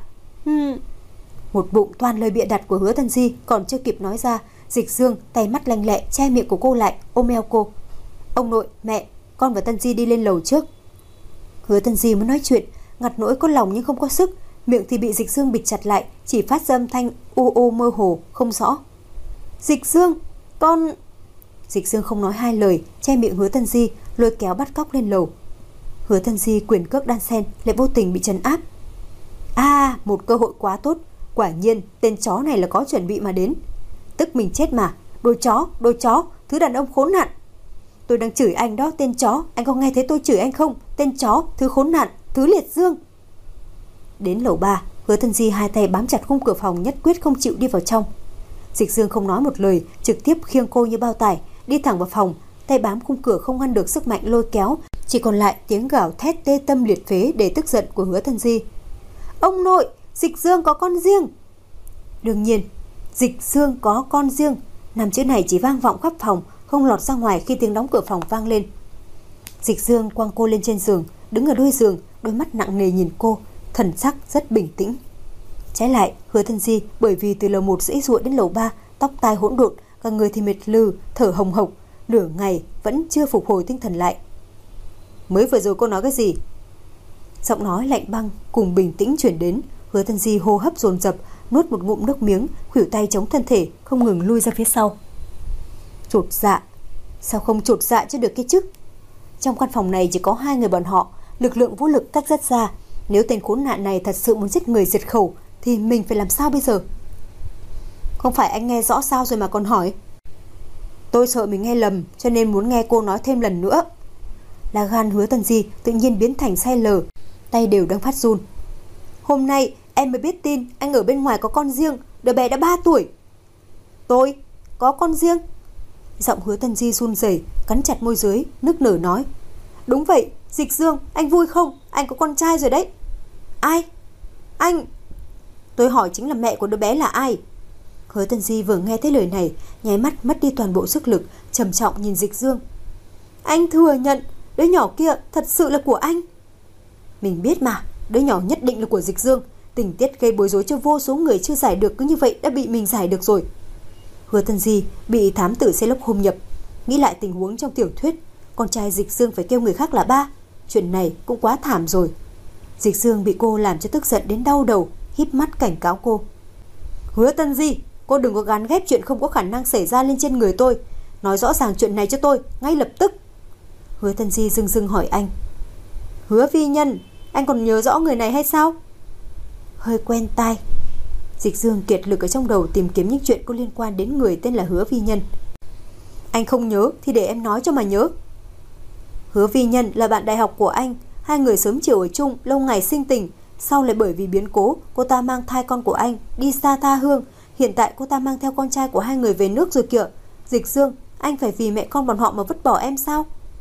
Một bụng toàn lời bịa đặt của Hứa Tân Di còn chưa kịp nói ra, Dịch Dương tay mắt lanh lẹ che miệng của cô lại, ôm eo cô. Ông nội, mẹ, con và Tân Di đi lên lầu trước. Hứa Tân Di muốn nói chuyện, ngặt nỗi có lòng nhưng không có sức, miệng thì bị Dịch Dương bịt chặt lại, chỉ phát ra âm thanh ô ô mơ hồ không rõ. Dịch Dương, con... Dịch Dương không nói hai lời, che miệng Hứa Tân Di, lôi kéo bắt cóc lên lầu. Hứa Tân Di quyền cước đan sen lại vô tình bị trấn áp. Một cơ hội quá tốt, quả nhiên tên chó này là có chuẩn bị mà đến. Tức mình chết mà, đồ chó, thứ đàn ông khốn nạn. Tôi đang chửi anh đó, tên chó, anh có nghe thấy tôi chửi anh không? Tên chó, thứ khốn nạn, thứ liệt dương. Đến lầu 3, Hứa Tân Di hai tay bám chặt khung cửa phòng, nhất quyết không chịu đi vào trong. Dịch Dương không nói một lời, trực tiếp khiêng cô như bao tải, đi thẳng vào phòng, tay bám khung cửa không ngăn được sức mạnh lôi kéo, chỉ còn lại tiếng gào thét tê tâm liệt phế để tức giận của Hứa Tân Di. Ông nội, Dịch Dương có con riêng. Đương nhiên, Dịch Dương có con riêng, 5 chữ này chỉ vang vọng khắp phòng, không lọt ra ngoài khi tiếng đóng cửa phòng vang lên. Dịch Dương quăng cô lên trên giường, đứng ở đuôi giường, đôi mắt nặng nề nhìn cô, thần sắc rất bình tĩnh. Trái lại, Hứa Tân Di bởi vì từ lầu 1 giãy giụa đến lầu 3, tóc tai hỗn độn, cả người thì mệt lừ, thở hồng hộc, nửa ngày vẫn chưa phục hồi tinh thần lại. Mới vừa rồi cô nói cái gì? Giọng nói lạnh băng cùng bình tĩnh chuyển đến. Hứa Tân Di hô hấp dồn dập, nuốt một ngụm nước miếng, khuỷu tay chống thân thể, không ngừng lui ra phía sau. Chột dạ, sao không chột dạ cho được cái chứ? Trong căn phòng này chỉ có 2 người bọn họ, lực lượng vũ lực tách rất ra. Nếu tên khốn nạn này thật sự muốn giết người diệt khẩu thì mình phải làm sao bây giờ? Không phải anh nghe rõ sao rồi mà còn hỏi? Tôi sợ mình nghe lầm, cho nên muốn nghe cô nói thêm lần nữa. Là gan Hứa Tân Di tự nhiên biến thành say lờ, tay đều đang phát run. Hôm nay em mới biết tin anh ở bên ngoài có con riêng, đứa bé đã 3 tuổi. Tôi có con riêng? Giọng Hứa Tân Di run rẩy, cắn chặt môi dưới, nức nở nói. Đúng vậy, Dịch Dương, anh vui không? Anh có con trai rồi đấy. Ai? Anh? Tôi hỏi chính là mẹ của đứa bé là ai? Hứa Tân Di vừa nghe thấy lời này, nháy mắt mất đi toàn bộ sức lực, trầm trọng nhìn Dịch Dương. Anh thừa nhận đứa nhỏ kia thật sự là của anh. Mình biết mà, đứa nhỏ nhất định là của Dịch Dương. Tình tiết gây bối rối cho vô số người chưa giải được cứ như vậy đã bị mình giải được rồi. Hứa Tân Di bị thám tử Sherlock Holmes nhập, nghĩ lại tình huống trong tiểu thuyết, con trai Dịch Dương phải kêu người khác là ba. Chuyện này cũng quá thảm rồi. Dịch Dương bị cô làm cho tức giận đến đau đầu, híp mắt cảnh cáo cô. Hứa Tân Di, cô đừng có gán ghép chuyện không có khả năng xảy ra lên trên người tôi. Nói rõ ràng chuyện này cho tôi, ngay lập tức. Hứa Tân Di dưng dưng hỏi anh. Hứa phi nhân, anh còn nhớ rõ người này hay sao? Hơi quen tai. Dịch Dương kiệt lực ở trong đầu tìm kiếm những chuyện có liên quan đến người tên là Hứa phi nhân. Anh không nhớ thì để em nói cho mà nhớ. Hứa phi nhân là bạn đại học của anh, 2 người sớm chiều ở chung, lâu ngày sinh tình. Sau lại bởi vì biến cố, cô ta mang thai con của anh, đi xa tha hương. Hiện tại cô ta mang theo con trai của 2 người về nước rồi kìa. Dịch Dương, anh phải vì mẹ con bọn họ mà vứt bỏ em sao?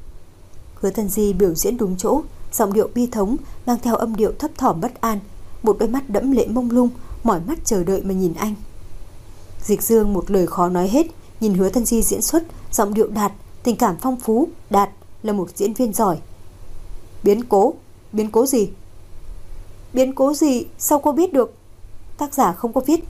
Hứa Tân Di biểu diễn đúng chỗ, giọng điệu bi thống mang theo âm điệu thấp thỏm bất an, một đôi mắt đẫm lệ mông lung, mỏi mắt chờ đợi mà nhìn anh. Dịch Dương một lời khó nói hết, nhìn Hứa Tân Di diễn xuất, giọng điệu đạt, tình cảm phong phú. Đạt là một diễn viên giỏi. Biến cố? Biến cố gì? Biến cố gì? Sao cô biết được? Tác giả không có viết.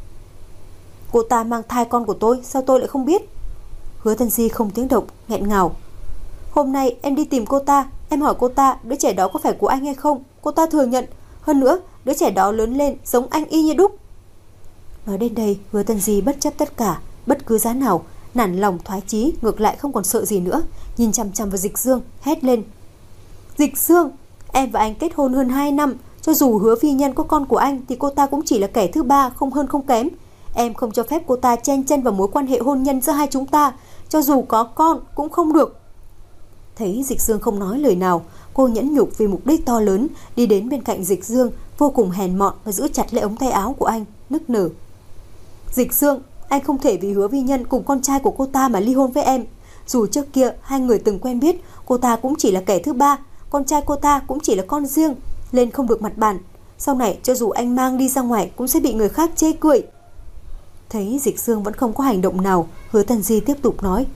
Cô ta mang thai con của tôi, sao tôi lại không biết? Hứa Tân Di không tiếng động, nghẹn ngào. Hôm nay em đi tìm cô ta, em hỏi cô ta đứa trẻ đó có phải của anh hay không. Cô ta thừa nhận. Hơn nữa, đứa trẻ đó lớn lên giống anh y như đúc. Nói đến đây, Hứa Tân Di bất chấp tất cả, bất cứ giá nào, nản lòng thoái chí, ngược lại không còn sợ gì nữa, nhìn chằm chằm vào Dịch Dương, hét lên. Dịch Dương, em và anh kết hôn hơn 2 năm, cho dù Hứa phi nhân có con của anh thì cô ta cũng chỉ là kẻ thứ ba, không hơn không kém. Em không cho phép cô ta chen chân vào mối quan hệ hôn nhân giữa hai chúng ta, cho dù có con cũng không được. Thấy Dịch Dương không nói lời nào, cô nhẫn nhục vì mục đích to lớn, đi đến bên cạnh Dịch Dương, vô cùng hèn mọn và giữ chặt lấy ống tay áo của anh, nức nở. Dịch Dương, anh không thể vì Hứa phi nhân cùng con trai của cô ta mà ly hôn với em. Dù trước kia 2 người từng quen biết, cô ta cũng chỉ là kẻ thứ ba, con trai cô ta cũng chỉ là con riêng, lên không được mặt bàn. Sau này cho dù anh mang đi ra ngoài cũng sẽ bị người khác chê cười. Thấy Dịch Dương vẫn không có hành động nào, Hứa Tân Di tiếp tục nói: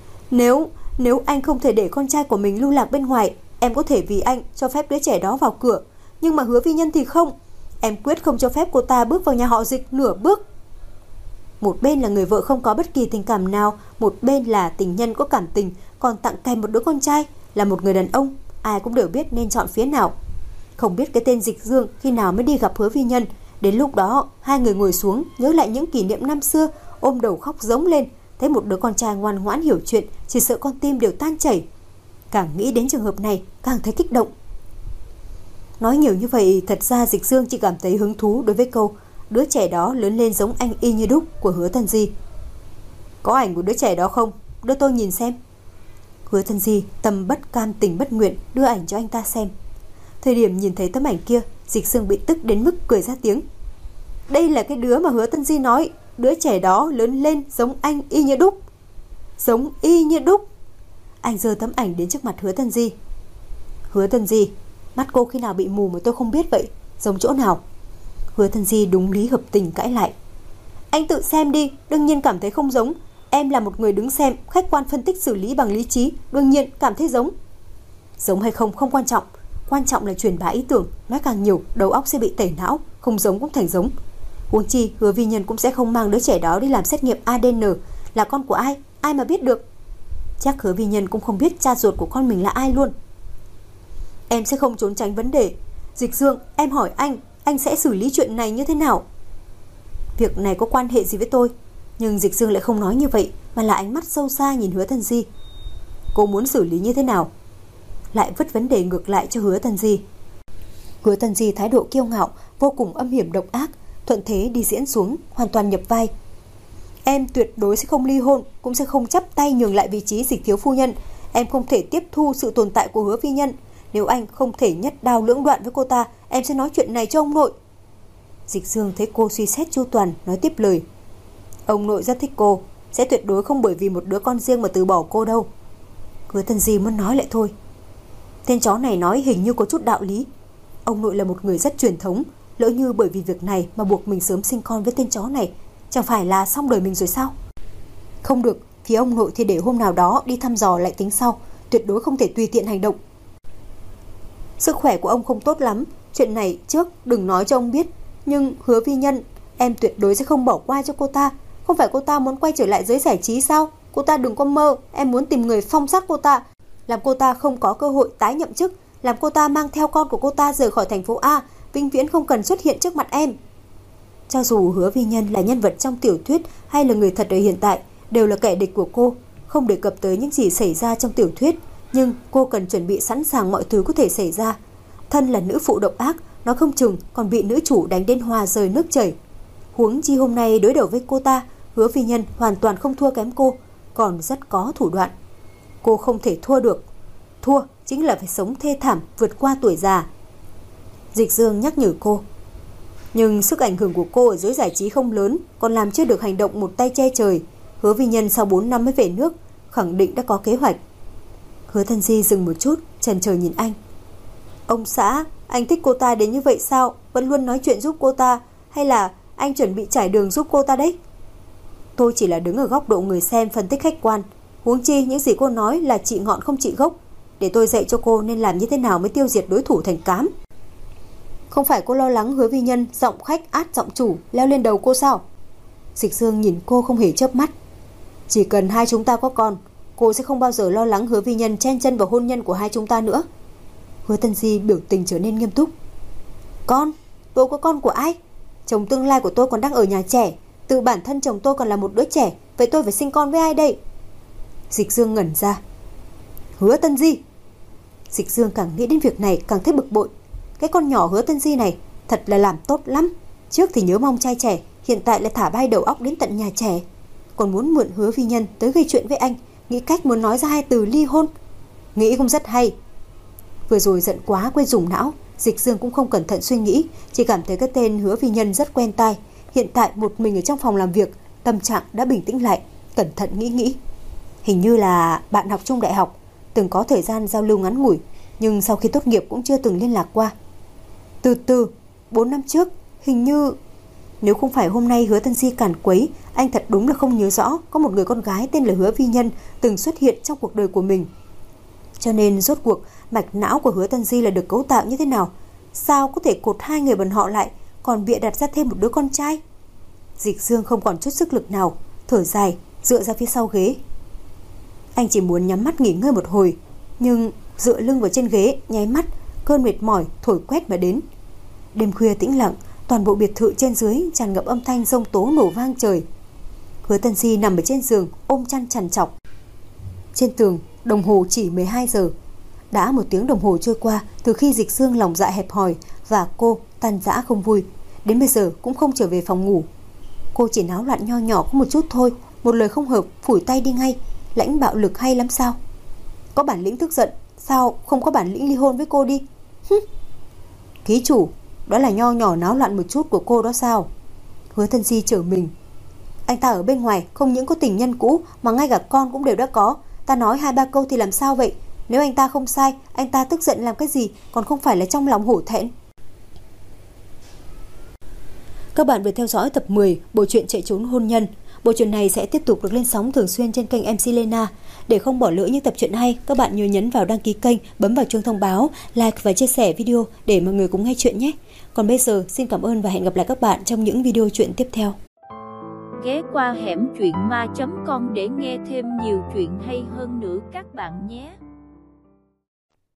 Nếu anh không thể để con trai của mình lưu lạc bên ngoài, em có thể vì anh cho phép đứa trẻ đó vào cửa. Nhưng mà Hứa Vi Nhân thì không. Em quyết không cho phép cô ta bước vào nhà họ Dịch nửa bước. Một bên là người vợ không có bất kỳ tình cảm nào, một bên là tình nhân có cảm tình, còn tặng kèm một đứa con trai. Là một người đàn ông, ai cũng đều biết nên chọn phía nào. Không biết cái tên Dịch Dương khi nào mới đi gặp Hứa Vi Nhân. Đến lúc đó hai người ngồi xuống nhớ lại những kỷ niệm năm xưa, ôm đầu khóc giống lên. Thấy một đứa con trai ngoan ngoãn hiểu chuyện, chỉ sợ con tim đều tan chảy. Càng nghĩ đến trường hợp này càng thấy kích động. Nói nhiều như vậy, thật ra Dịch Dương chỉ cảm thấy hứng thú đối với câu đứa trẻ đó lớn lên giống anh y như đúc của Hứa Tân Di. Có ảnh của đứa trẻ đó không? Đưa tôi nhìn xem. Hứa Tân Di tâm bất cam tình bất nguyện đưa ảnh cho anh ta xem. Thời điểm nhìn thấy tấm ảnh kia, Dịch Dương bị tức đến mức cười ra tiếng. Đây là cái đứa mà Hứa Tân Di nói, đứa trẻ đó lớn lên giống anh y như đúc. Giống y như đúc. Anh giơ tấm ảnh đến trước mặt Hứa Tân Di. Hứa Tân Di, mắt cô khi nào bị mù mà tôi không biết vậy, giống chỗ nào? Hứa Tân Di đúng lý hợp tình cãi lại. Anh tự xem đi, đương nhiên cảm thấy không giống. Em là một người đứng xem, khách quan phân tích xử lý bằng lý trí, đương nhiên cảm thấy giống. Giống hay không không quan trọng, quan trọng là truyền bá ý tưởng. Nói càng nhiều, đầu óc sẽ bị tẩy não, không giống cũng thành giống. Huống chi Hứa Vi Nhân cũng sẽ không mang đứa trẻ đó đi làm xét nghiệm ADN. Là con của ai, ai mà biết được. Chắc Hứa Vi Nhân cũng không biết cha ruột của con mình là ai luôn. Em sẽ không trốn tránh vấn đề. Dịch Dương, em hỏi anh sẽ xử lý chuyện này như thế nào? Việc này có quan hệ gì với tôi? Nhưng Dịch Dương lại không nói như vậy, mà là ánh mắt sâu xa nhìn Hứa Tân Di. Cô muốn xử lý như thế nào? Lại vứt vấn đề ngược lại cho Hứa Tân Di. Hứa Tân Di thái độ kiêu ngạo, vô cùng âm hiểm độc ác, thuận thế đi diễn xuống, hoàn toàn nhập vai. Em tuyệt đối sẽ không ly hôn, cũng sẽ không chắp tay nhường lại vị trí Dịch thiếu phu nhân. Em không thể tiếp thu sự tồn tại của Hứa Vi Nhân. Nếu anh không thể nhất đao lưỡng đoạn với cô ta, em sẽ nói chuyện này cho ông nội. Dịch Dương thấy cô suy xét chu toàn, nói tiếp lời. Ông nội rất thích cô, sẽ tuyệt đối không bởi vì một đứa con riêng mà từ bỏ cô đâu. Hứa Tân Di muốn nói lại thôi. Tên chó này nói hình như có chút đạo lý. Ông nội là một người rất truyền thống, lỡ như bởi vì việc này mà buộc mình sớm sinh con với tên chó này, chẳng phải là xong đời mình rồi sao? Không được, phía ông nội thì để hôm nào đó đi thăm dò lại tính sau, tuyệt đối không thể tùy tiện hành động. Sức khỏe của ông không tốt lắm, chuyện này trước đừng nói cho ông biết. Nhưng Hứa Vi Nhân, em tuyệt đối sẽ không bỏ qua cho cô ta. Không phải cô ta muốn quay trở lại giới giải trí sao? Cô ta đừng có mơ, em muốn tìm người phong sát cô ta, làm cô ta không có cơ hội tái nhậm chức, làm cô ta mang theo con của cô ta rời khỏi thành phố A, vĩnh viễn không cần xuất hiện trước mặt em. Cho dù Hứa Vi Nhân là nhân vật trong tiểu thuyết hay là người thật ở hiện tại, đều là kẻ địch của cô. Không đề cập tới những gì xảy ra trong tiểu thuyết, nhưng cô cần chuẩn bị sẵn sàng mọi thứ có thể xảy ra. Thân là nữ phụ độc ác, nó không chừng còn bị nữ chủ đánh đến hoa rơi nước chảy. Huống chi hôm nay đối đầu với cô ta, Hứa Vi Nhân hoàn toàn không thua kém cô, còn rất có thủ đoạn. Cô không thể thua được. Thua chính là phải sống thê thảm, vượt qua tuổi già. Dịch Dương nhắc nhở cô. Nhưng sức ảnh hưởng của cô ở giới giải trí không lớn, còn làm chưa được hành động một tay che trời. Hứa Vi Nhân sau 4 năm mới về nước, khẳng định đã có kế hoạch. Hứa Tân Di dừng một chút, chần chờ nhìn anh. Ông xã, anh thích cô ta đến như vậy sao? Vẫn luôn nói chuyện giúp cô ta, hay là anh chuẩn bị trải đường giúp cô ta đấy? Tôi chỉ là đứng ở góc độ người xem phân tích khách quan. Huống chi những gì cô nói là trị ngọn không trị gốc. Để tôi dạy cho cô nên làm như thế nào mới tiêu diệt đối thủ thành cám. Không phải cô lo lắng Hứa Vi Nhân giọng khách át giọng chủ leo lên đầu cô sao? Dịch Dương nhìn cô không hề chớp mắt. Chỉ cần hai chúng ta có con, cô sẽ không bao giờ lo lắng Hứa Vi Nhân chen chân vào hôn nhân của hai chúng ta nữa. Hứa Tân Di biểu tình trở nên nghiêm túc. Con? Tôi có con của ai? Chồng tương lai của tôi còn đang ở nhà trẻ, tự bản thân chồng tôi còn là một đứa trẻ, vậy tôi phải sinh con với ai đây? Dịch Dương ngẩn ra. Hứa Tân Di. Dịch Dương càng nghĩ đến việc này càng thấy bực bội. Cái con nhỏ Hứa Tân Di này thật là làm tốt lắm. Trước thì nhớ mong trai trẻ, hiện tại lại thả bay đầu óc đến tận nhà trẻ. Còn muốn mượn Hứa Vi Nhân tới gây chuyện với anh, nghĩ cách muốn nói ra 2 từ ly hôn. Nghĩ cũng rất hay. Vừa rồi giận quá quên dùng não, Dịch Dương cũng không cẩn thận suy nghĩ, chỉ cảm thấy cái tên Hứa Vi Nhân rất quen tai. Hiện tại một mình ở trong phòng làm việc, tâm trạng đã bình tĩnh lại, cẩn thận nghĩ. Hình như là bạn học chung đại học, từng có thời gian giao lưu ngắn ngủi. nhưng sau khi tốt nghiệp cũng chưa từng liên lạc qua. Từ 4 năm trước, hình như... Nếu không phải hôm nay Hứa Tân Di cản quấy, anh thật đúng là không nhớ rõ có một người con gái tên là Hứa Vi Nhân từng xuất hiện trong cuộc đời của mình. Cho nên rốt cuộc mạch não của Hứa Tân Di là được cấu tạo như thế nào? Sao có thể cột hai người bọn họ lại, còn bịa đặt ra thêm một đứa con trai? Dịch Dương không còn chút sức lực nào, thở dài, dựa ra phía sau ghế. Anh chỉ muốn nhắm mắt nghỉ ngơi một hồi, nhưng dựa lưng vào trên ghế, nháy mắt, cơn mệt mỏi thổi quét mà đến. Đêm khuya tĩnh lặng, toàn bộ biệt thự trên dưới tràn ngập âm thanh giông tố nổ vang trời. Hứa Tân Di nằm ở trên giường, ôm chăn trằn trọc. Trên tường, đồng hồ chỉ 12 giờ. Đã 1 tiếng đồng hồ trôi qua từ khi Dịch Dương lòng dạ hẹp hòi và cô tan rã không vui, đến bây giờ cũng không trở về phòng ngủ. Cô chỉ náo loạn nho nhỏ có một chút thôi, một lời không hợp phủi tay đi ngay. Lãnh bạo lực hay lắm sao? Có bản lĩnh tức giận, sao không có bản lĩnh ly hôn với cô đi? Ký chủ, đó là nho nhỏ náo loạn một chút của cô đó sao? Hứa Tân Di trở mình. Anh ta ở bên ngoài không những có tình nhân cũ mà ngay cả con cũng đều đã có. Ta nói 2-3 câu thì làm sao vậy? Nếu anh ta không sai, anh ta tức giận làm cái gì, còn không phải là trong lòng hổ thẹn. Các bạn vừa theo dõi tập 10 bộ truyện Chạy trốn hôn nhân. Bộ truyện này sẽ tiếp tục được lên sóng thường xuyên trên kênh MC Lena. Để không bỏ lỡ những tập truyện hay, các bạn nhớ nhấn vào đăng ký kênh, bấm vào chuông thông báo, like và chia sẻ video để mọi người cùng nghe chuyện nhé. Còn bây giờ, xin cảm ơn và hẹn gặp lại các bạn trong những video truyện tiếp theo. Ghé qua hẻm truyện ma.com để nghe thêm nhiều chuyện hay hơn nữa các bạn nhé.